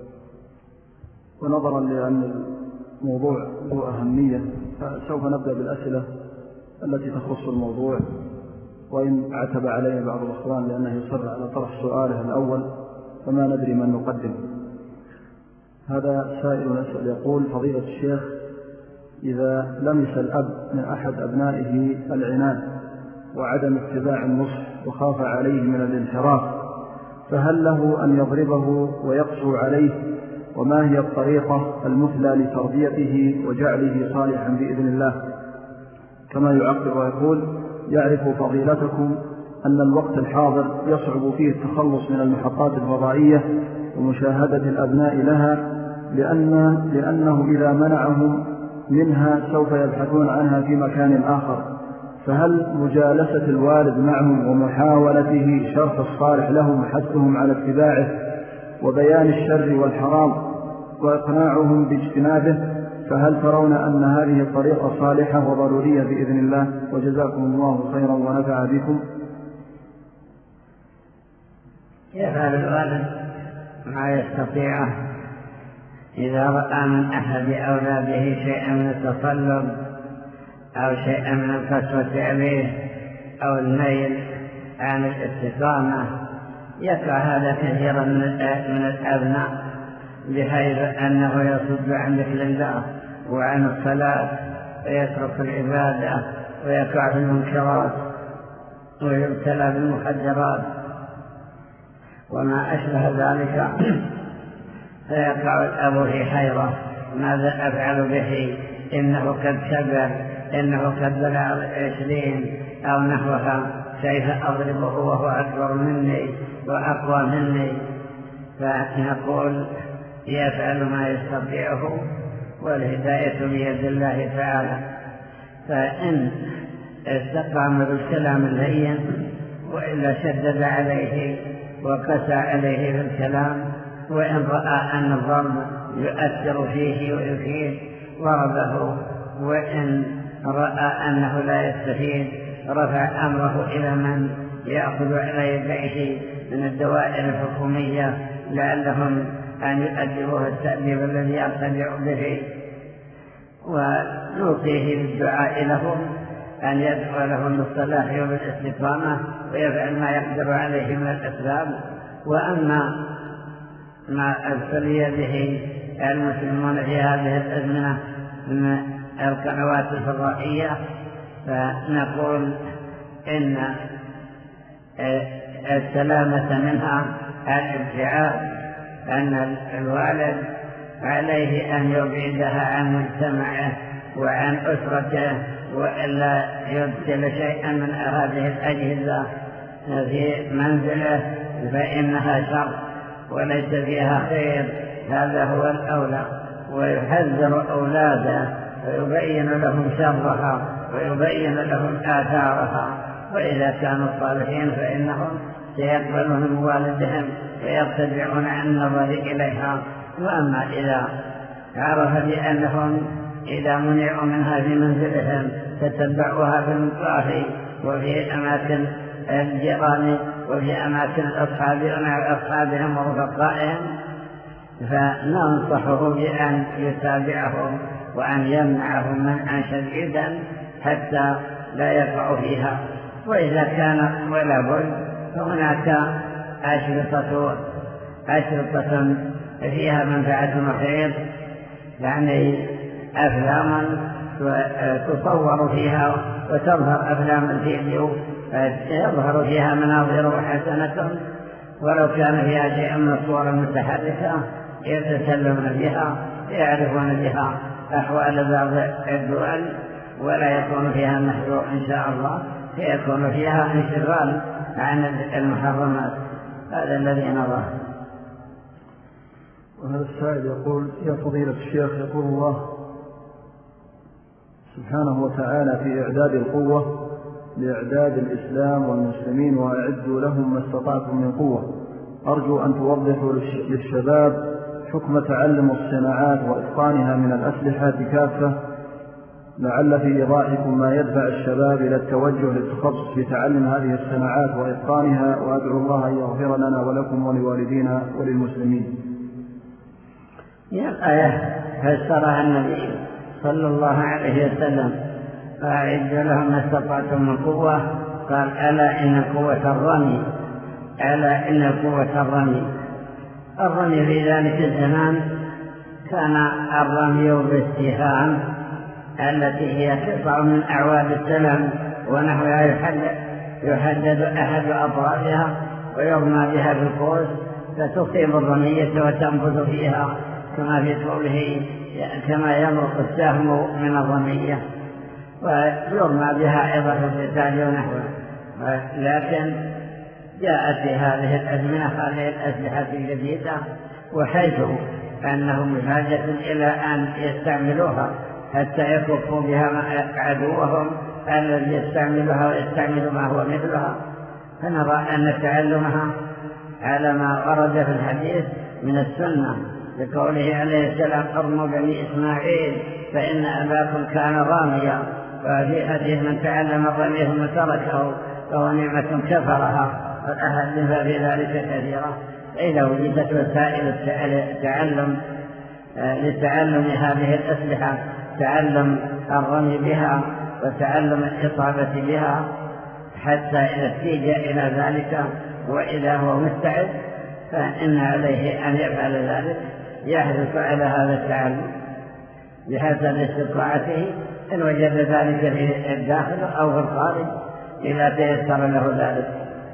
ونظرا لأن الموضوع له أهمية فسوف نبدأ بالأسئلة التي تخص الموضوع، وإن عتب عليه بعض الأخوان لأنه يصر على طرح سؤاله الأول فما ندري من نقدم. هذا سائل يسأل يقول: فضيلة الشيخ، إذا لمس الأب من أحد أبنائه العناد وعدم اتباع النصح وخاف عليه من الانحراف، فهل له أن يضربه ويقسو عليه؟ وما هي الطريقة المثلى لتربيته وجعله صالحا بإذن الله؟ كما يعقب ويقول: يعرف فضيلتكم أن الوقت الحاضر يصعب فيه التخلص من المحطات الفضائية ومشاهدة الأبناء لها، لأن لأنه إذا منعهم منها سوف يبحثون عنها في مكان آخر، فهل مجالسة الوالد معهم ومحاولته شرح الصالح لهم وحثهم على اتباعه وبيان الشر والحرام وإقناعهم باجتنابه، فهل ترون أن هذه الطريقة صالحة وضرورية بإذن الله؟ وجزاكم الله خيرا ونفع بكم. يفعل الوالد ما يستطيعه إذا رأى من أحد أولاده شيئا من التصلب أو شيئا من القسوة عليه أو الميل عن الاستقامة. يقع هذا كثيرا من الأبناء، بحيث أنه يصد عن ذكر الله وعن الصلاة ويترك العبادة ويقع في المنكرات ويبتلى بالمخدرات وما أشبه ذلك، فيقع الأب في حيرة: ماذا أفعل به؟ إنه قد كبر، إنه قد بلغ العشرين أو نحوها، كيف أضربه وهو أكبر مني وأقوى مني؟ فنقول يفعل ما يستطيعه، والهداية بيد الله تعالى. فإن استقام بالكلام اللين وإلا شدد عليه وقسى عليه في الكلام، وإن رأى أن الضرب يؤثر فيه ويفيد ضربه، وإن رأى أنه لا يستفيد رفع أمره إلى من يأخذ على يديه من الدوائر الحكومية لعلهم أن يؤدبوه التأديب الذي يرتدع به، ونوصيه بالدعاء لهم أن يدعو لهم بالصلاح وبالاستقامة ويفعل ما يقدر عليه من الأسباب. وأما ما أبتلي به المسلمون في هذه الأزمنة من القنوات الفضائية، فنقول إن السلامة منها الابتعاد، أن الوالد عليه أن يبعدها عن مجتمعه وعن أسرته، وإلا يبتل شيئا من هذه الأجهزة في منزله فإنها شر وليس فيها خير. هذا هو الأولى، ويحذر أولاده ويبين لهم شرها ويبين لهم آثارها، وإذا كانوا صالحين فإنهم سيقبلون من والدهم ويرتدعون عن النظر إليها. وأما إذا عرف بأنهم إذا منعوا منها في منزلهم تتبعوها في المطاف وفي أماكن الجيران وفي أماكن الأصحاب ومع أصحابهم ورفقائهم، فننصحه بأن يتابعهم وأن يمنعهم منعا شديدا حتى لا يقع فيها. وإذا كان ولا بد فهناك أشرطة أشرطة فيها منفعة وخير، يعني أفلام تصور فيها وتظهر أفلام الفيديو يظهر فيها مناظر حسنة، ولو كان فيها شيء من الصور المتحركة يتسلمون بها يعرفون بها أحوال بعض الدول، ولا يكون فيها محذور إن شاء الله، فيكون فيها انشغال عن المحرمات. هذا الذي نراه. وهذا السائل يقول: يا فضيلة الشيخ، يقول الله سبحانه وتعالى في إعداد القوة لإعداد الإسلام والمسلمين وأعدوا لهم ما استطعتم من قوة، أرجو أن توضحوا للشباب حكم تعلم الصناعات وإتقانها من الأسلحة كافة، لعل في إيضاحكم ما يدفع الشباب إلى التوجه للتخصص في تعلم هذه الصناعات وإتقانها، وأدعو الله أن يغفر لنا ولكم ولوالدينا وللمسلمين. هي الآية فسرها النبي صلى الله عليه وسلم: فأعدوا لهم ما استطعتم من قوة، قال: ألا إن قوة الرمي ألا إن قوة الرمي الرمي في ذلك الزمان كان الرمي بالسهام التي هي قطع من أعواد السلم ونحوها يحدد, يحدد أحد أطرافها ويرمى بها بالقوس فتصيب الرمية وتنفذ فيها كما في قوله: كما يمرق السهم من الرمية، ويرمى بها أيضا في القتال ونحوه. لكن جاءت في هذه الأزمنة هذه الأسلحة الجديدة، وحيث أنهم بحاجة إلى أن يستعملوها حتى يكفوا بها عدوهم الذي يستعملها ويستعمل ما هو مثلها، فنرى أن تعلمها على ما ورد في الحديث من السنة، لقوله عليه السلام: ارموا بني إسماعيل فإن أباكم كان راميا. وفي حديث: من تعلم الرمي ثم تركه فهو نعمة كفرها، والأحاديث في ذلك كثيرة. فإذا وجدت وسائل التعلم لتعلم هذه الأسلحة، تعلم الرمي بها وتعلم الإصابة بها، حتى إذا احتاج إلى ذلك وإذا هو مستعد فإن عليه أن يفعل ذلك، يحرص على هذا التعلم بحسب استطاعته إن وجد ذلك في الداخل أو في الخارج إذا تيسر له ذلك.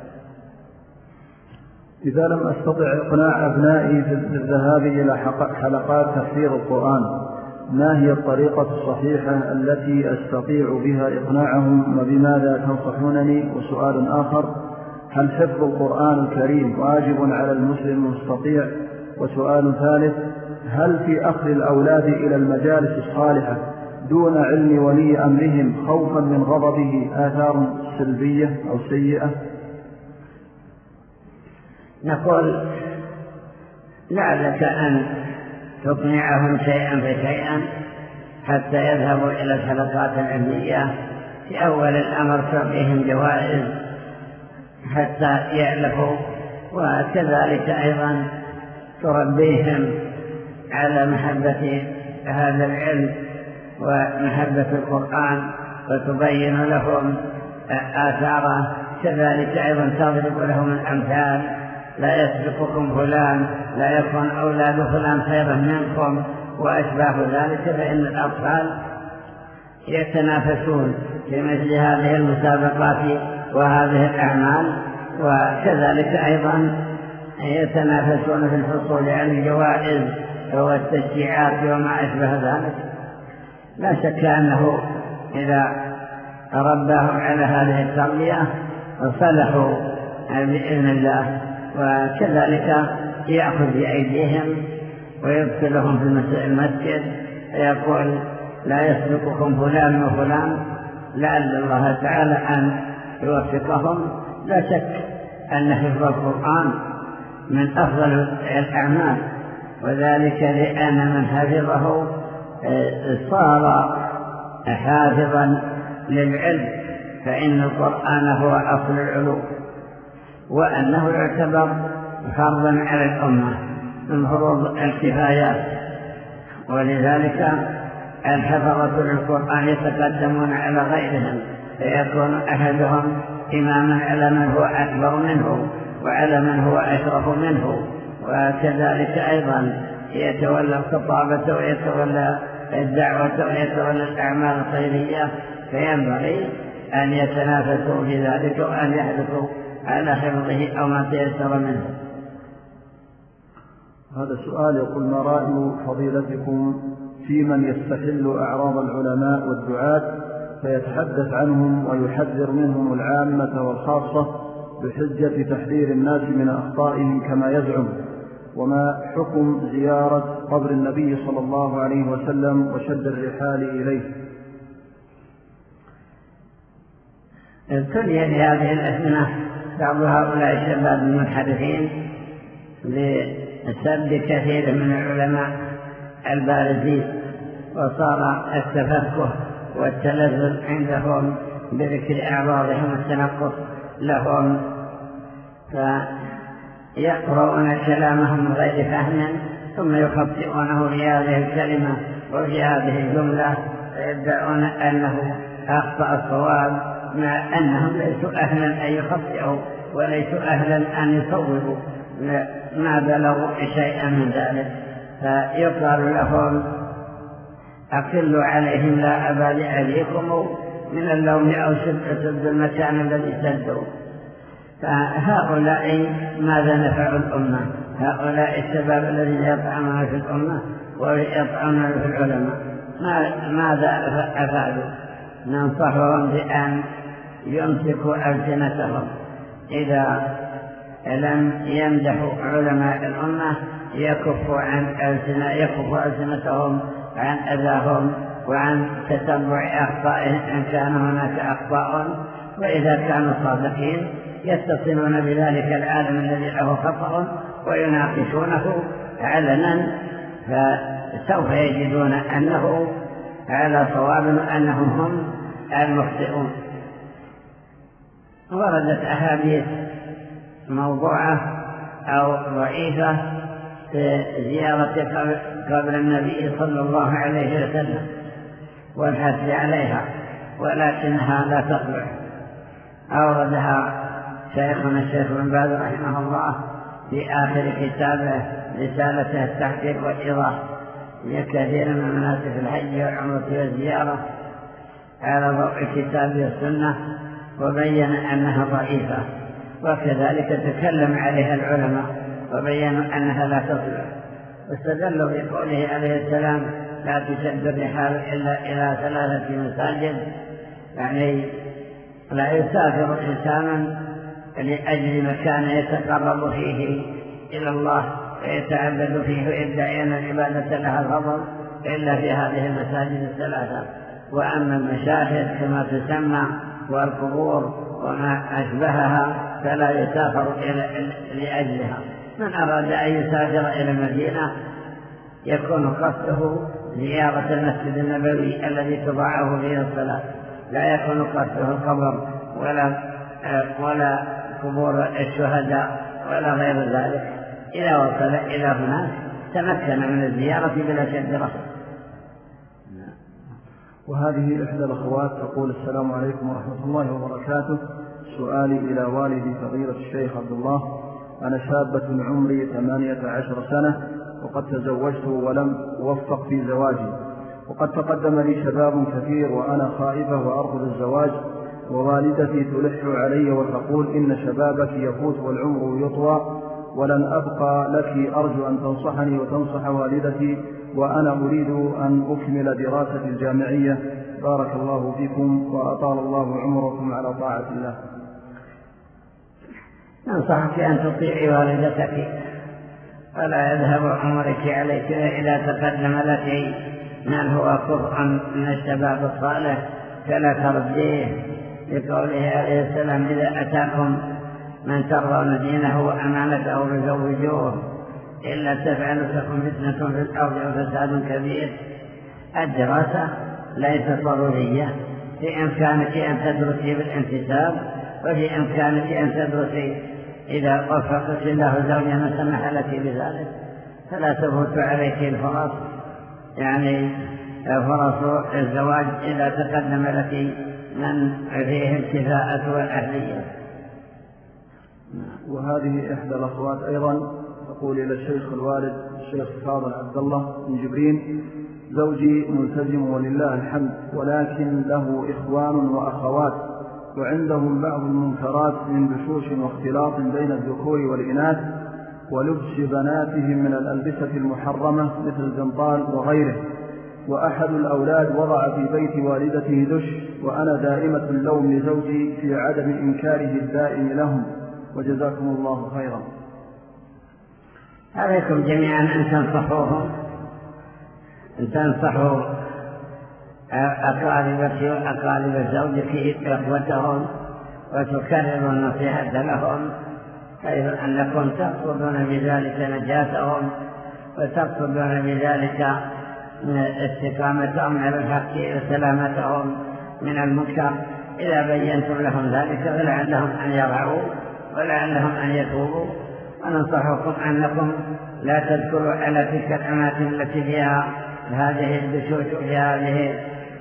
إذا لم أستطع إقناع أبنائي بالذهاب إلى حلقات تفسير القرآن، ما هي الطريقة الصحيحة التي أستطيع بها إقناعهم، وبماذا تنصحونني؟ وسؤال آخر: هل حفظ القرآن الكريم واجب على المسلم المستطيع؟ وسؤال ثالث: هل في أخذ الأولاد إلى المجالس الصالحة دون علم ولي أمرهم خوفا من غضبه آثار سلبية أو سيئة؟ نقول: لعلك أن تقنعهم شيئا فشيئا حتى يذهبوا إلى الحلقات العلمية. في أول الأمر تعطيهم جوائز حتى يألفوا، وكذلك أيضا تربيهم على محبة هذا العلم ومحبة القرآن وتبين لهم آثاره. كذلك أيضا تضرب لهم الأمثال: لا يسبقكم فلان، لا يكون أولاد فلان خيرا منكم، وأشباه ذلك. فإن الأطفال يتنافسون في مثل هذه المسابقات وهذه الأعمال، وكذلك أيضا يتنافسون في الحصول على الجوائز والتشجيعات وما أشبه ذلك. لا شك أنه إذا رباهم على هذه التربية صلحوا بإذن الله، وكذلك يأخذ بأيديهم ويدخلهم في المسجد ويقول: لا يسبقكم فلان وفلان، لعل الله تعالى أن يوفقهم. لا شك أن حفظ القرآن من أفضل الأعمال، وذلك لأن من حفظه صار حافظا للعلم، فإن القرآن هو أصل العلوم، وأنه يعتبر فرضا على الأمة من فروض الكفايات. ولذلك الحفظة للقرآن يتقدمون على غيرهم، فيكون أحدهم إماما على من هو أكبر منه وعلى من هو أشرف منه، وكذلك أيضا يتولى الخطابة ويتولى الدعوة ويتولى الأعمال الخيرية، فينبغي أن يتنافسوا في ذلك وأن يحرصوا على حفظه أو ما تيسر منه. هذا السؤال يقول: ما رأي فضيلتكم في من يستحل أعراض العلماء والدعاة فيتحدث عنهم ويحذر منهم العامة والخاصة بحجة تحذير الناس من أخطائهم كما يزعم؟ وما حكم زيارة قبر النبي صلى الله عليه وسلم وشد الرحال إليه؟ ابتلي بهذه الأزمنة بعض هؤلاء الشباب المنحرفين لسب كثير من العلماء البارزين، وصار التفكه والتلذذ عندهم بذكر أعراضهم والتنقص لهم، فيقرؤون كلامهم من غير فهم ثم يخطئونه في هذه الكلمة وفي هذه الجملة، ويدعون أنه أخطأ الصواب مع أنهم ليسوا أهلا أن يخطئوا وليسوا أهلا أن يصوبوا، ما بلغوا شيئا من ذلك. فيقال لهم: أقلوا عليهم لا أبالي عليكم من اللوم أو سد المكان الذي سدوا. فهؤلاء ماذا نفعوا الأمة؟ هؤلاء الشباب الذين يطعنون في الأمة ويطعنون في العلماء ماذا أفعلوا؟ ننصحهم بأن يمسكوا ألسنتهم، إذا لم يمدحوا علماء الأمة يكفوا عن ألسنة يكفوا ألسنتهم عن أذاهم وعن تتبع أخطائهم إن كان هناك أخطاء، وإذا كانوا صادقين يتصلون بذلك العالم الذي له خطأ ويناقشونه علنا، فسوف يجدون أنه على صواب وأنهم هم المخطئون. وردت أحاديث موضوعة أو ضعيفة في زيارة قبر النبي صلى الله عليه وسلم والحث عليها، ولكنها لا تصلح. أوردها شيخنا الشيخ بن باز رحمه الله في آخر كتابه رسالته التحقيق والإيضاح لكثير من مناسك الحج والعمرة والزيارة على ضوء الكتاب والسنة، وبين أنها ضعيفة، وكذلك تكلم عليها العلماء وبينوا أنها لا تصلح، واستدلوا بقوله عليه السلام: لا تشد الرحال إلا إلى ثلاثة مساجد، يعني لا يسافر إنسان لأجل مكان يتقرب فيه إلى الله ويتعبد فيه ويدعي أن العبادة لها الفضل إلا في هذه المساجد الثلاثة. وأما المشاهد كما تسمى والقبور وما أشبهها فلا يسافر لأجلها. من أراد أن يسافر إلى المدينة يكون قصده زيارة المسجد النبوي الذي تضاعف فيه الصلاة، لا يكون قصده القبر ولا ولا قبور الشهداء ولا غير ذلك. إذا وصل إلى هناك تمكن من الزيارة بلا شد رحل. وهذه إحدى الأخوات تقول: السلام عليكم ورحمة الله وبركاته، سؤالي إلى والدي فضيلة الشيخ عبد الله: أنا شابة عمري ثمانية عشر سنة وقد تزوجت ولم أوفق في زواجي، وقد تقدم لي شباب كثير وأنا خائفة وأرفض الزواج، ووالدتي تلح علي وتقول: إن شبابك يفوت والعمر يطوى ولن أبقى لك، أرجو أن تنصحني وتنصح والدتي، وأنا أريد أن أكمل دراستي الجامعية. بارك الله فيكم وأطال الله عمركم على طاعة الله. ننصحك أن تطيعي والدتك ولا يذهب عمرك عليك إذا تقدم لك من هو كفء من الشباب الصالح فلا ترديه، لقوله عليه السلام: إذا أتاكم من ترضون دينه وأمانته فزوجوه، إلا تفعلوا تكن فتنة في الأرض وفساد كبير. الدراسة ليست ضرورية، في إمكانك أن تدرسي بالانتساب، وفي إمكانك أن تدرسي إذا وفقك الله زوجا وسمح لك بذلك، فلا تفوت عليك الفرص، يعني فرص الزواج إذا تقدم لك من فيه الكفاءة والأهلية. وهذه إحدى الأخوات أيضا تقول إلى الشيخ الوالد الشيخ فاضل عبد الله بن جبرين: زوجي ملتزم ولله الحمد، ولكن له إخوان وأخوات، وعندهم بعض المنكرات من بشوش واختلاط بين الذكور والإناث، ولبس بناتهم من الألبسة المحرمة مثل الزنطال وغيره. وأحد الأولاد وضع في بيت والدته دش، وأنا دائمة اللوم لزوجي في عدم إنكاره الدائم لهم، وجزاكم الله خيرا. عليكم جميعا أن تنصحوهم، أن تنصحوا أقاربك وأقارب زوجك إخوتهم وتكرروا النصيحة لهم، حيث أنكم تقصدون بذلك نجاتهم وتقصدون بذلك استقامتهم على الحق وسلامتهم من المنكر إذا بينتم لهم ذلك، ولعلهم أن يرعوا ولعلهم أن يتوبوا. وننصحكم أنكم لا تذكروا على تلك الأماكن التي فيها هذه البشوش وفي هذه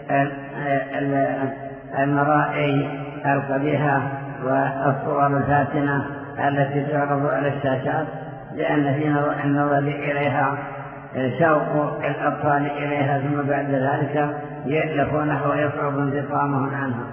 المرائي القبيحة والصور الفاتنة التي تعرض على الشاشات، لأن في النظر إليها شوق الأطفال إليها، ثم بعد ذلك يألفونها ويصعب انتقامهم عنها.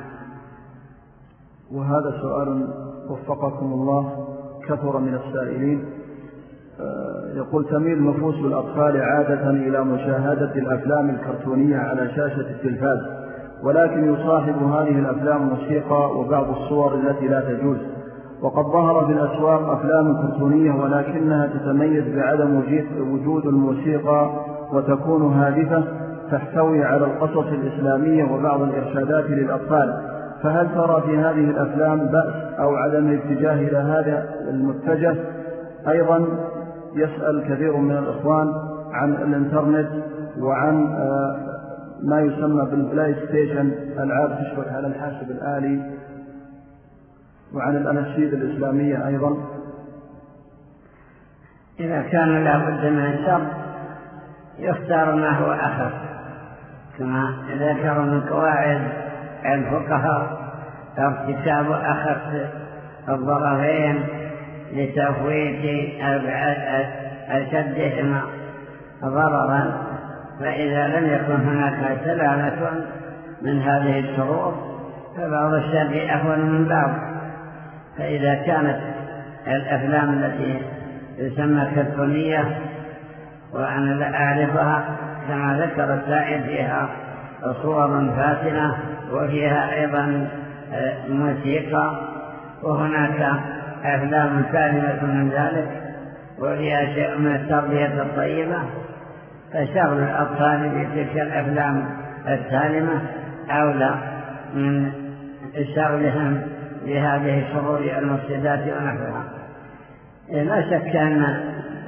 وهذا سؤال وفقكم الله كثر من السائلين. يقول: تميل نفوس الأطفال عادة إلى مشاهدة الأفلام الكرتونية على شاشة التلفاز، ولكن يصاحب هذه الأفلام موسيقى وبعض الصور التي لا تجوز، وقد ظهر في الأسواق أفلام كرتونية ولكنها تتميز بعدم وجود الموسيقى وتكون هادفة تحتوي على القصص الإسلامية وبعض الإرشادات للأطفال، فهل ترى في هذه الأفلام بأس أو عدم الاتجاه إلى هذا المتجه؟ أيضا يسأل كثير من الإخوان عن الإنترنت وعن ما يسمى بالبلاي ستيشن، ألعاب تشبك على الحاسب الآلي، وعن الأناشيد الإسلامية أيضا. إذا كان لا بد من الشر يختار ما هو أخف، كما ذكروا من قواعد الفقهاء ارتكاب أخف الضررين لتفويت أشدهما ضررا، فإذا لم يكن هناك سلامة من هذه الشرور فبعض الشر أهون من بعض. فإذا كانت الأفلام التي تسمى كرتونية وأنا لا أعرفها كما ذكر السائل فيها صور فاتنة وفيها أيضا موسيقى، وهناك أفلام سالمة من ذلك وفيها شيء من التربية الطيبة، فشغل الأطفال بتلك الأفلام السالمة أولى من شغلهم بهذه الشرور المفسدات ونحوها. لا شك أن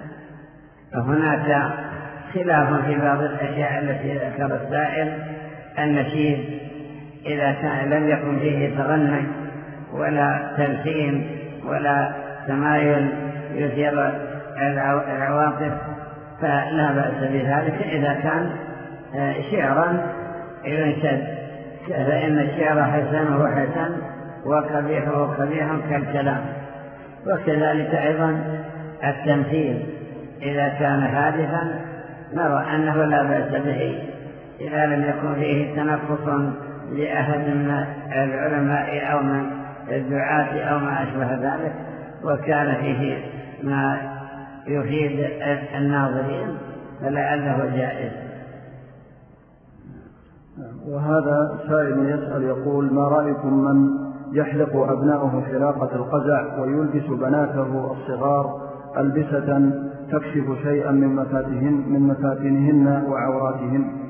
هناك خلاف في بعض الأشياء التي ذكر السائل. النشيد إذا كان لم يكن فيه تغني ولا تلحين ولا تمايل يثير العواطف فلا بأس بذلك. إذا كان شعرا ينشد فإن الشعر حسنه حسن وقبيحه قبيح كالكلام. وكذلك أيضا التمثيل إذا كان هادفا نرى أنه لا بأس به إذا لم يكن فيه تنقص لأحد من العلماء أو من الدعاة أو ما أشبه ذلك، وكان فيه ما يفيد الناظرين فلعله جائز. وهذا سائل يسأل يقول: ما رأيكم من يحلق أبنائه حلاقة القزع ويلبس بناته الصغار ألبسة تكشف شيئا من مفاتنهن, من مفاتنهن وعوراتهن؟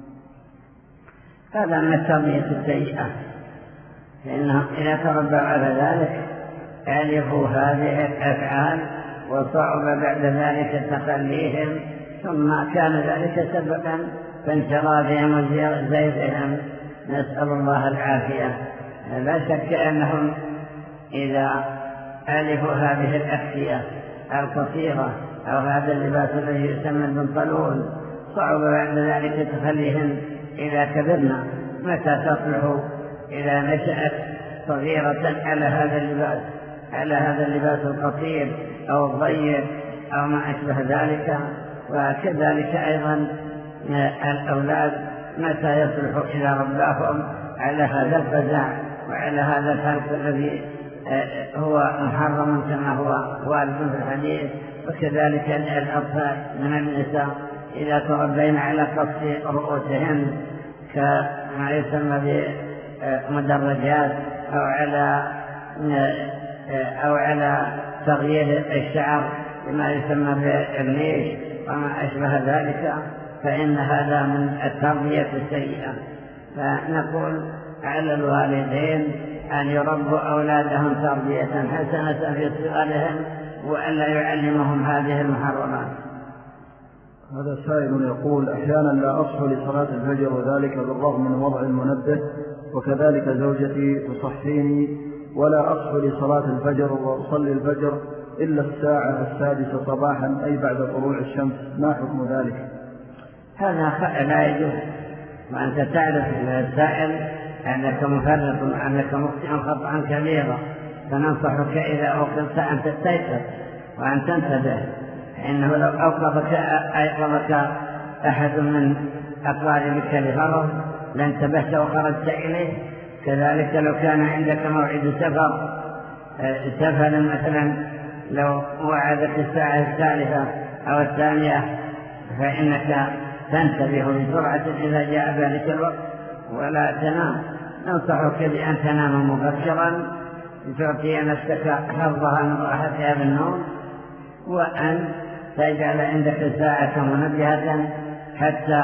هذا من التربية السيئة، فإنهم إذا تربوا على ذلك ألفوا هذه الأفعال وصعب بعد ذلك تخليهم، ثم كان ذلك سببا في انشرافهم وزيغهم، نسأل الله العافية. لا شك أنهم إذا ألفوا هذه الأحذية القصيرة أو هذا اللباس الذي يسمى البنطلون صعب بعد ذلك تخليهم إذا كبرنا. متى تصلح إذا نشأت صغيرة على هذا اللباس على هذا اللباس القصير أو الضيق أو ما أشبه ذلك. وكذلك أيضا الأولاد متى يصلح إلى رباهم على هذا الفزع وعلى هذا الخلق الذي هو محرم كما هو وارد في الحديث. وكذلك الأطفال من النساء إذا تربين على قص رؤوسهن كما يسمى بمدرجات أو على أو على تغيير الشعر بما يسمى بالريش وما أشبه ذلك، فإن هذا من التربية السيئة. فنقول على الوالدين أن يربوا أولادهم تربية حسنة في صغرهم وألا يعلمهم هذه المحرمات. هذا سائل يقول: أحيانا لا أصحو لصلاة الفجر وذلك بالرغم من وضع المنبه، وكذلك زوجتي تصحيني ولا أصحو لصلاة الفجر وأصلي الفجر إلا الساعة السادسة صباحا أي بعد طلوع الشمس، ما حكم ذلك؟ هذا لا يجوز، وأنت تعرف السائل أنك مفرط وأنك مخطئ خطأ كبيرا، فننصحك إذا أوقفت أن تستيقظ وأن تنتبه، فإنه لو أوقفك أيقظك أحد من أقاربك لغرض لانتبهت وخرجت إليه. كذلك لو كان عندك موعد سفر سفر مثلا، لو وعدك الساعة الثالثة أو الثانية فإنك تنتبه بسرعة إذا جاء ذلك الوقت ولا تنام. ننصحك بأن تنام مبكرا تعطي نفسك حظها من راحتها بالنوم، وأن تجعل عندك ساعة منبهة حتى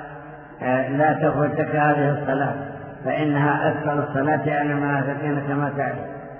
لا تفوتك هذه الصلاة، فإنها أثقل الصلاة على المنافقين كما تعلم.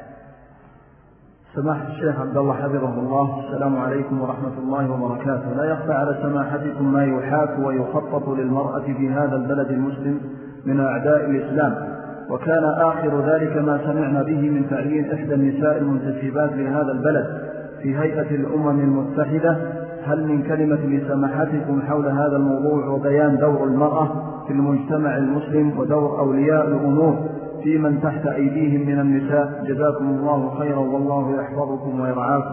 سماحة الشيخ عبد الله حفظه الله، السلام عليكم ورحمة الله وبركاته. لا يخفى على سماحتكم ما يحاك ويخطط للمرأة في هذا البلد المسلم من أعداء الإسلام، وكان آخر ذلك ما سمعنا به من تعيين إحدى النساء المنتسبات لهذا البلد في هيئة الأمم المتحدة. هل من كلمة لسماحتكم حول هذا الموضوع وبيان دور المرأة في المجتمع المسلم ودور أولياء الأمور في من تحت أيديهم من النساء؟ جزاكم الله خيرا والله يحفظكم ويرعاكم.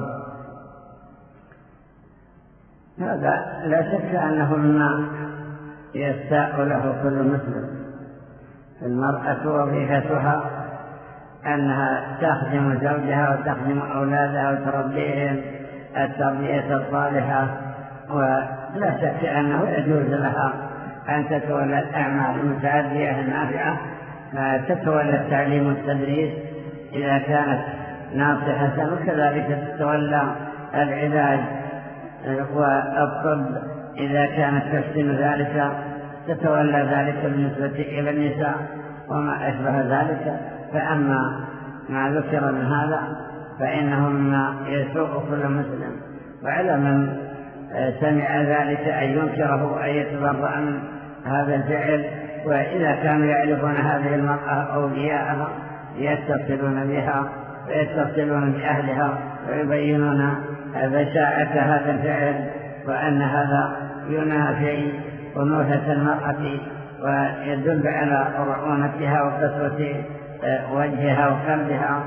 هذا لا شك أنه مما يستاء له كل مسلم. المرأة وظيفتها أنها تخدم زوجها وتخدم أولادها وتربيهم التربية الصالحة، ولا شك أنه يجوز لها أن تتولى الأعمال المتعدية النافعة، تتولى التعليم والتدريس إذا كانت ناصحة، وكذلك تتولى العلاج والطب إذا كانت تحسن ذلك، تتولى ذلك بالنسبة إلى النساء وما أشبه ذلك. فأما ما ذكر من هذا فإنه مما يسوء كل مسلم، وعلى من سمع ذلك أن ينكره وأن يتبرأ من هذا الفعل. وإذا كانوا يعرفون هذه المرأة أولياءها يتصلون بها ويتصلون بأهلها ويبينون بشاعة هذا الفعل وأن هذا ينافي أنوثة المرأة ويدل على رعونتها وقسوة وجهها وقلبها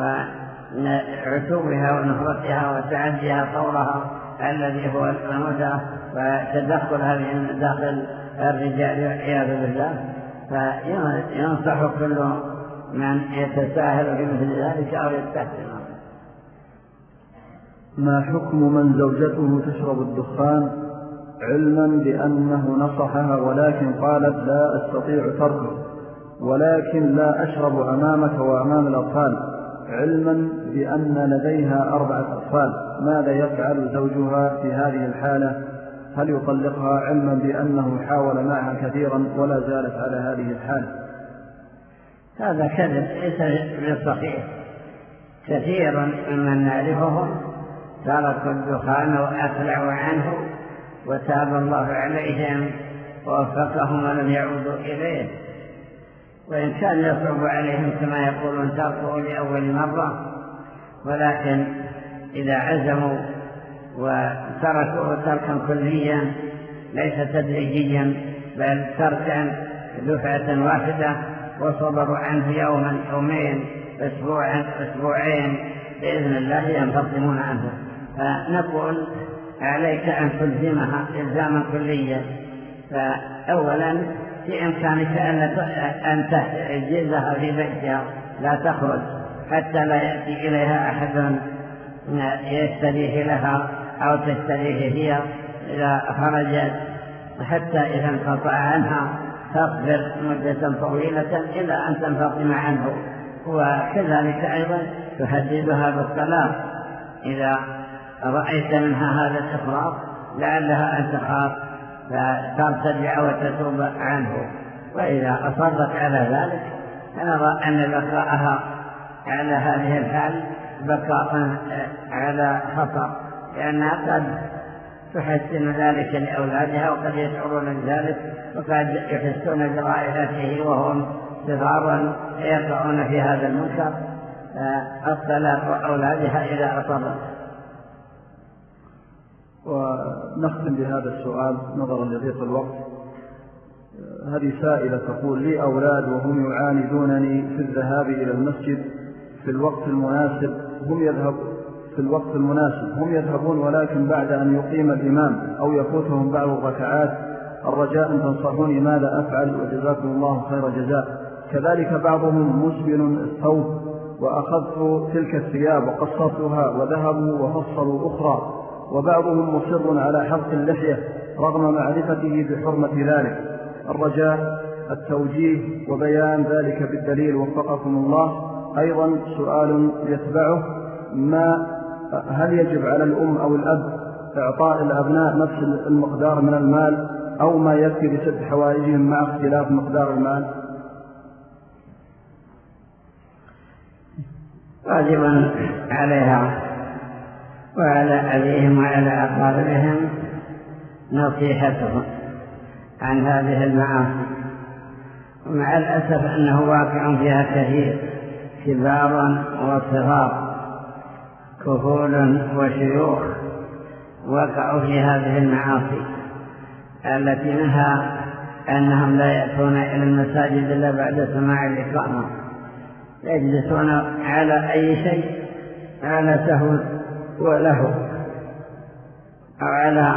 وعتوبها ونفرتها وتعديها طورها الذي هو الأنوثة وتدخل هذه من داخل الرجال والعياذ بالله. فينصح كل من يتساهل في مثل ذلك أو يستحسن. ما حكم من زوجته تشرب الدخان علما بأنه نصحها ولكن قالت لا أستطيع تركه ولكن لا أشرب أمامك وأمام الأطفال، علما بأن لديها أربعة أطفال، ماذا يفعل زوجها في هذه الحالة؟ هل يطلقها علما بأنه حاول معها كثيرا ولا زالت على هذه الحالة؟ هذا كذب ليس بالصحيح. كثيرا ممن نعرفهم تركوا الدخان وأقلعوا عنه وتاب الله عليهم ووفقهم ولم يعودوا إليه، وإن كان يصعب عليهم كما يقولون تركوا لأول مرة، ولكن إذا عزموا وتركوا تركا كليا ليس تدريجيا بل تركا دفعة واحدة وصبروا عنه يوما يومين أسبوعا أسبوعين بإذن الله ينفصمون عنه. فنقول عليك أن تلزمها إلزاما كليا. فأولا في إمكانك أن تحجزها في بيتها لا تخرج حتى لا يأتي إليها أحد يشتريه لها أو تشتريه هي إذا خرجت، حتى إذا انقطع عنها تصبر مدة طويلة إلى أن تنفصم عنه. وكذلك أيضا تهددها بالطلاق إذا رأيت منها هذا الإفراط لعلها أن تخاف فترتجع وتتوب عنه. وإذا أصرت على ذلك فنرى أن بقاءها على هذه الحال بقاء على خطر، لأنها قد تحسن ذلك لأولادها وقد يشعرون بذلك وقد يحسون برائحته وهم صغارا يقعون في هذا المنكر. الطلاق أولادها إذا أصرت. ونختم بهذا السؤال نظرا لضيق الوقت. هذه سائلة تقول: لي أولاد وهم يعاندونني في الذهاب إلى المسجد في الوقت المناسب هم يذهب في الوقت المناسب هم يذهبون ولكن بعد أن يقيم الإمام أو يفوتهم بعض الركعات. الرجاء أن تنصحوني ماذا أفعل وجزاكم الله خير جزاء. كذلك بعضهم مسبل الثوب وأخذت تلك الثياب وقصرتها وذهبوا وفصلوا أخرى، وبعضهم مصر على حلق اللحية رغم معرفته بحرمة ذلك. الرجاء التوجيه وبيان ذلك بالدليل وفقكم الله. أيضا سؤال يتبعه: ما هل يجب على الأم أو الأب إعطاء الأبناء نفس المقدار من المال أو ما يكفي لسد حوائجهم مع اختلاف مقدار المال؟ واجبا عليها وعلى أبيهم وعلى أقاربهم نصيحتهم عن هذه المعاصي، ومع الأسف أنه واقع فيها كثير، كبار وصغار، كهول وشيوخ وقعوا في هذه المعاصي التي منها أنهم لا يأتون إلى المساجد إلا بعد سماع الإقامة، يجلسون على أي شيء، على سهو وله أو على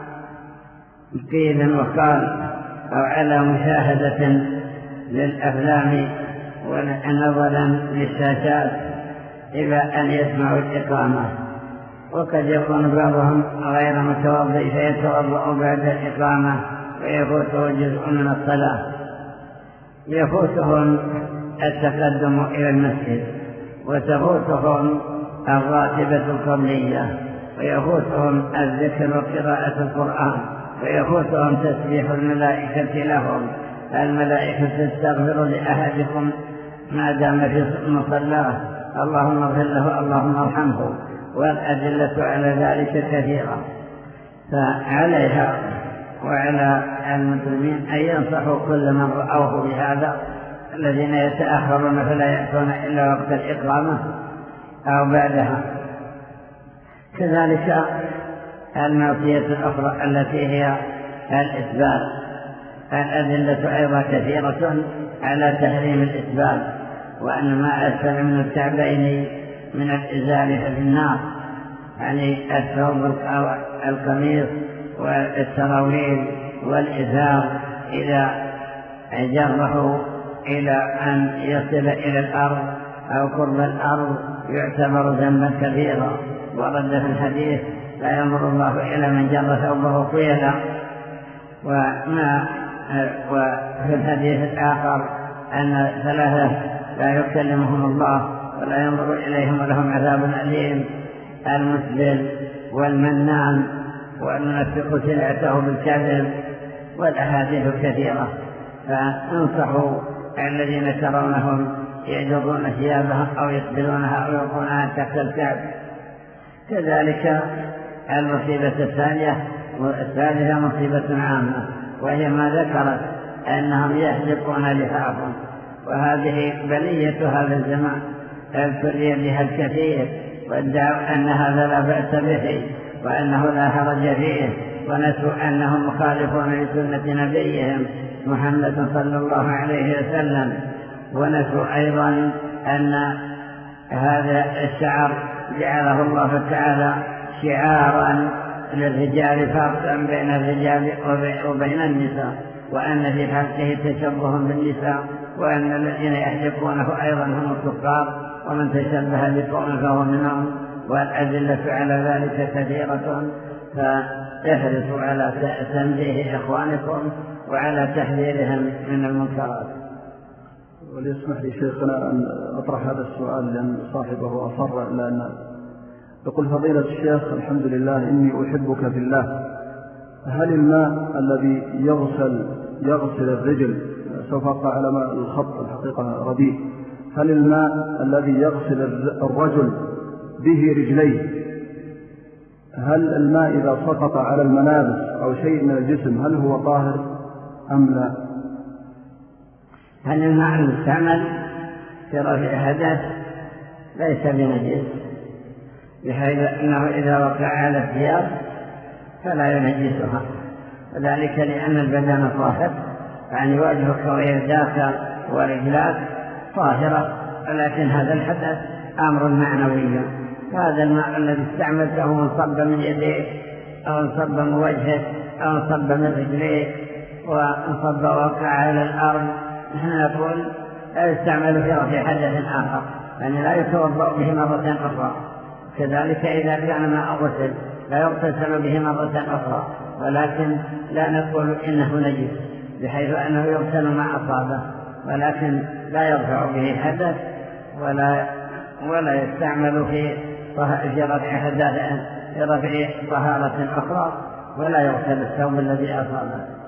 قيل وقال أو على مشاهدة للأفلام ونظرا للشاشات إلى أن يسمعوا الإقامة. وقد يكون بعضهم غير متوضئ فيتوضأ بعد الإقامة ويفوته جزء من الصلاة، يفوتهم التقدم إلى المسجد وتفوتهم الراتبة القبلية ويفوتهم الذكر وقراءة القرآن ويفوتهم تسبيح الملائكة لهم. الملائكة تستغفر لأحدكم ما دام في مصلاه، اللهم اغفر له اللهم ارحمه، والأدلة على ذلك كثيرة. فعليها وعلى المسلمين أن ينصحوا كل من رأوه بهذا، الذين يتأخرون فلا يأتون إلا وقت الإقامة أو بعدها. كذلك المعصية الأخرى التي هي الإسبال، الأدلة أيضا كثيرة على تحريم الإسبال، وأن ما أسفل من الكعبين من الإزار في النار، يعني الثوب أو القميص والسراويل والإزار إذا جره إلى أن يصل إلى الأرض أو قرب الأرض يعتبر ذنبا كبيرا. ورد في الحديث: لا ينظر الله إلى من جر ثوبه طويلا. وما وفي الحديث الآخر أن ثلاثة لا يكلمهم الله ولا ينظر إليهم ولهم عذاب أليم: المسبل والمنان والمنفق سلعته بالكذب. والأحاديث كثيرة. فانصحوا الذين ترونهم يجرون ثيابها أو يقبلونها أو يلقونها تحت الكعب. كذلك المصيبة الثانية والثالثة مصيبة عامة، وهي ما ذكرت أنهم يحلقون لحافهم، وهذه بلية هذا الزمان ابتلي بها الكثير، وادعوا أن هذا لا بأس به وأنه لا حرج فيه، ونسوا أنهم مخالفون لسنة نبيهم محمد صلى الله عليه وسلم. ونسوا أيضا أن هذا الشعر جعله الله تعالى شعارا للرجال فرقا بين الرجال وبين النساء، وأن في خلقه تشبه بالنساء، وأن الذين يحلقونه أيضا هم الكفار، ومن تشبه بقوم فهو منهم، والأدلة على ذلك كثيرة، فاحرصوا على تنبيه إخوانكم وعلى تحذيرهم من المنكرات. وليسمح لي شيخنا أن أطرح هذا السؤال لأن صاحبه أصر، لأن يقول فضيلة الشيخ الحمد لله إني أحبك في الله، هل الماء الذي يغسل يغسل الرجل، سوف أقرأ على ماء الخط الحقيقة رديء، هل الماء الذي يغسل الرجل به رجليه، هل الماء إذا سقط على الملابس أو شيء من الجسم هل هو طاهر أم لا؟ هل الماء المستعمل في رفع حدث ليس بنجس، بحيث أنه إذا وقع على الثياب فلا ينجسها، وذلك لأن البدن طاهر، يعني وجهك ويداك ورجلاك طاهرة، ولكن هذا الحدث أمر معنوي. هذا الماء الذي استعملته انصب من يديك أو انصب من وجهك أو انصب من رجليك وانصب وقع على الأرض، نحن نقول لا يستعمل في رفع حدث آخر، يعني لا يتوضأ به مرة أخرى. كذلك إذا كان ماء غسل لا يغتسل به مرة أخرى، ولكن لا نقول إنه نجس بحيث أنه يغسل ما أصابه، ولكن لا يرفع به حدث ولا ولا يستعمل في رفع حدث في رفع طهارة أخرى، ولا يغسل الثوب الذي أصابه.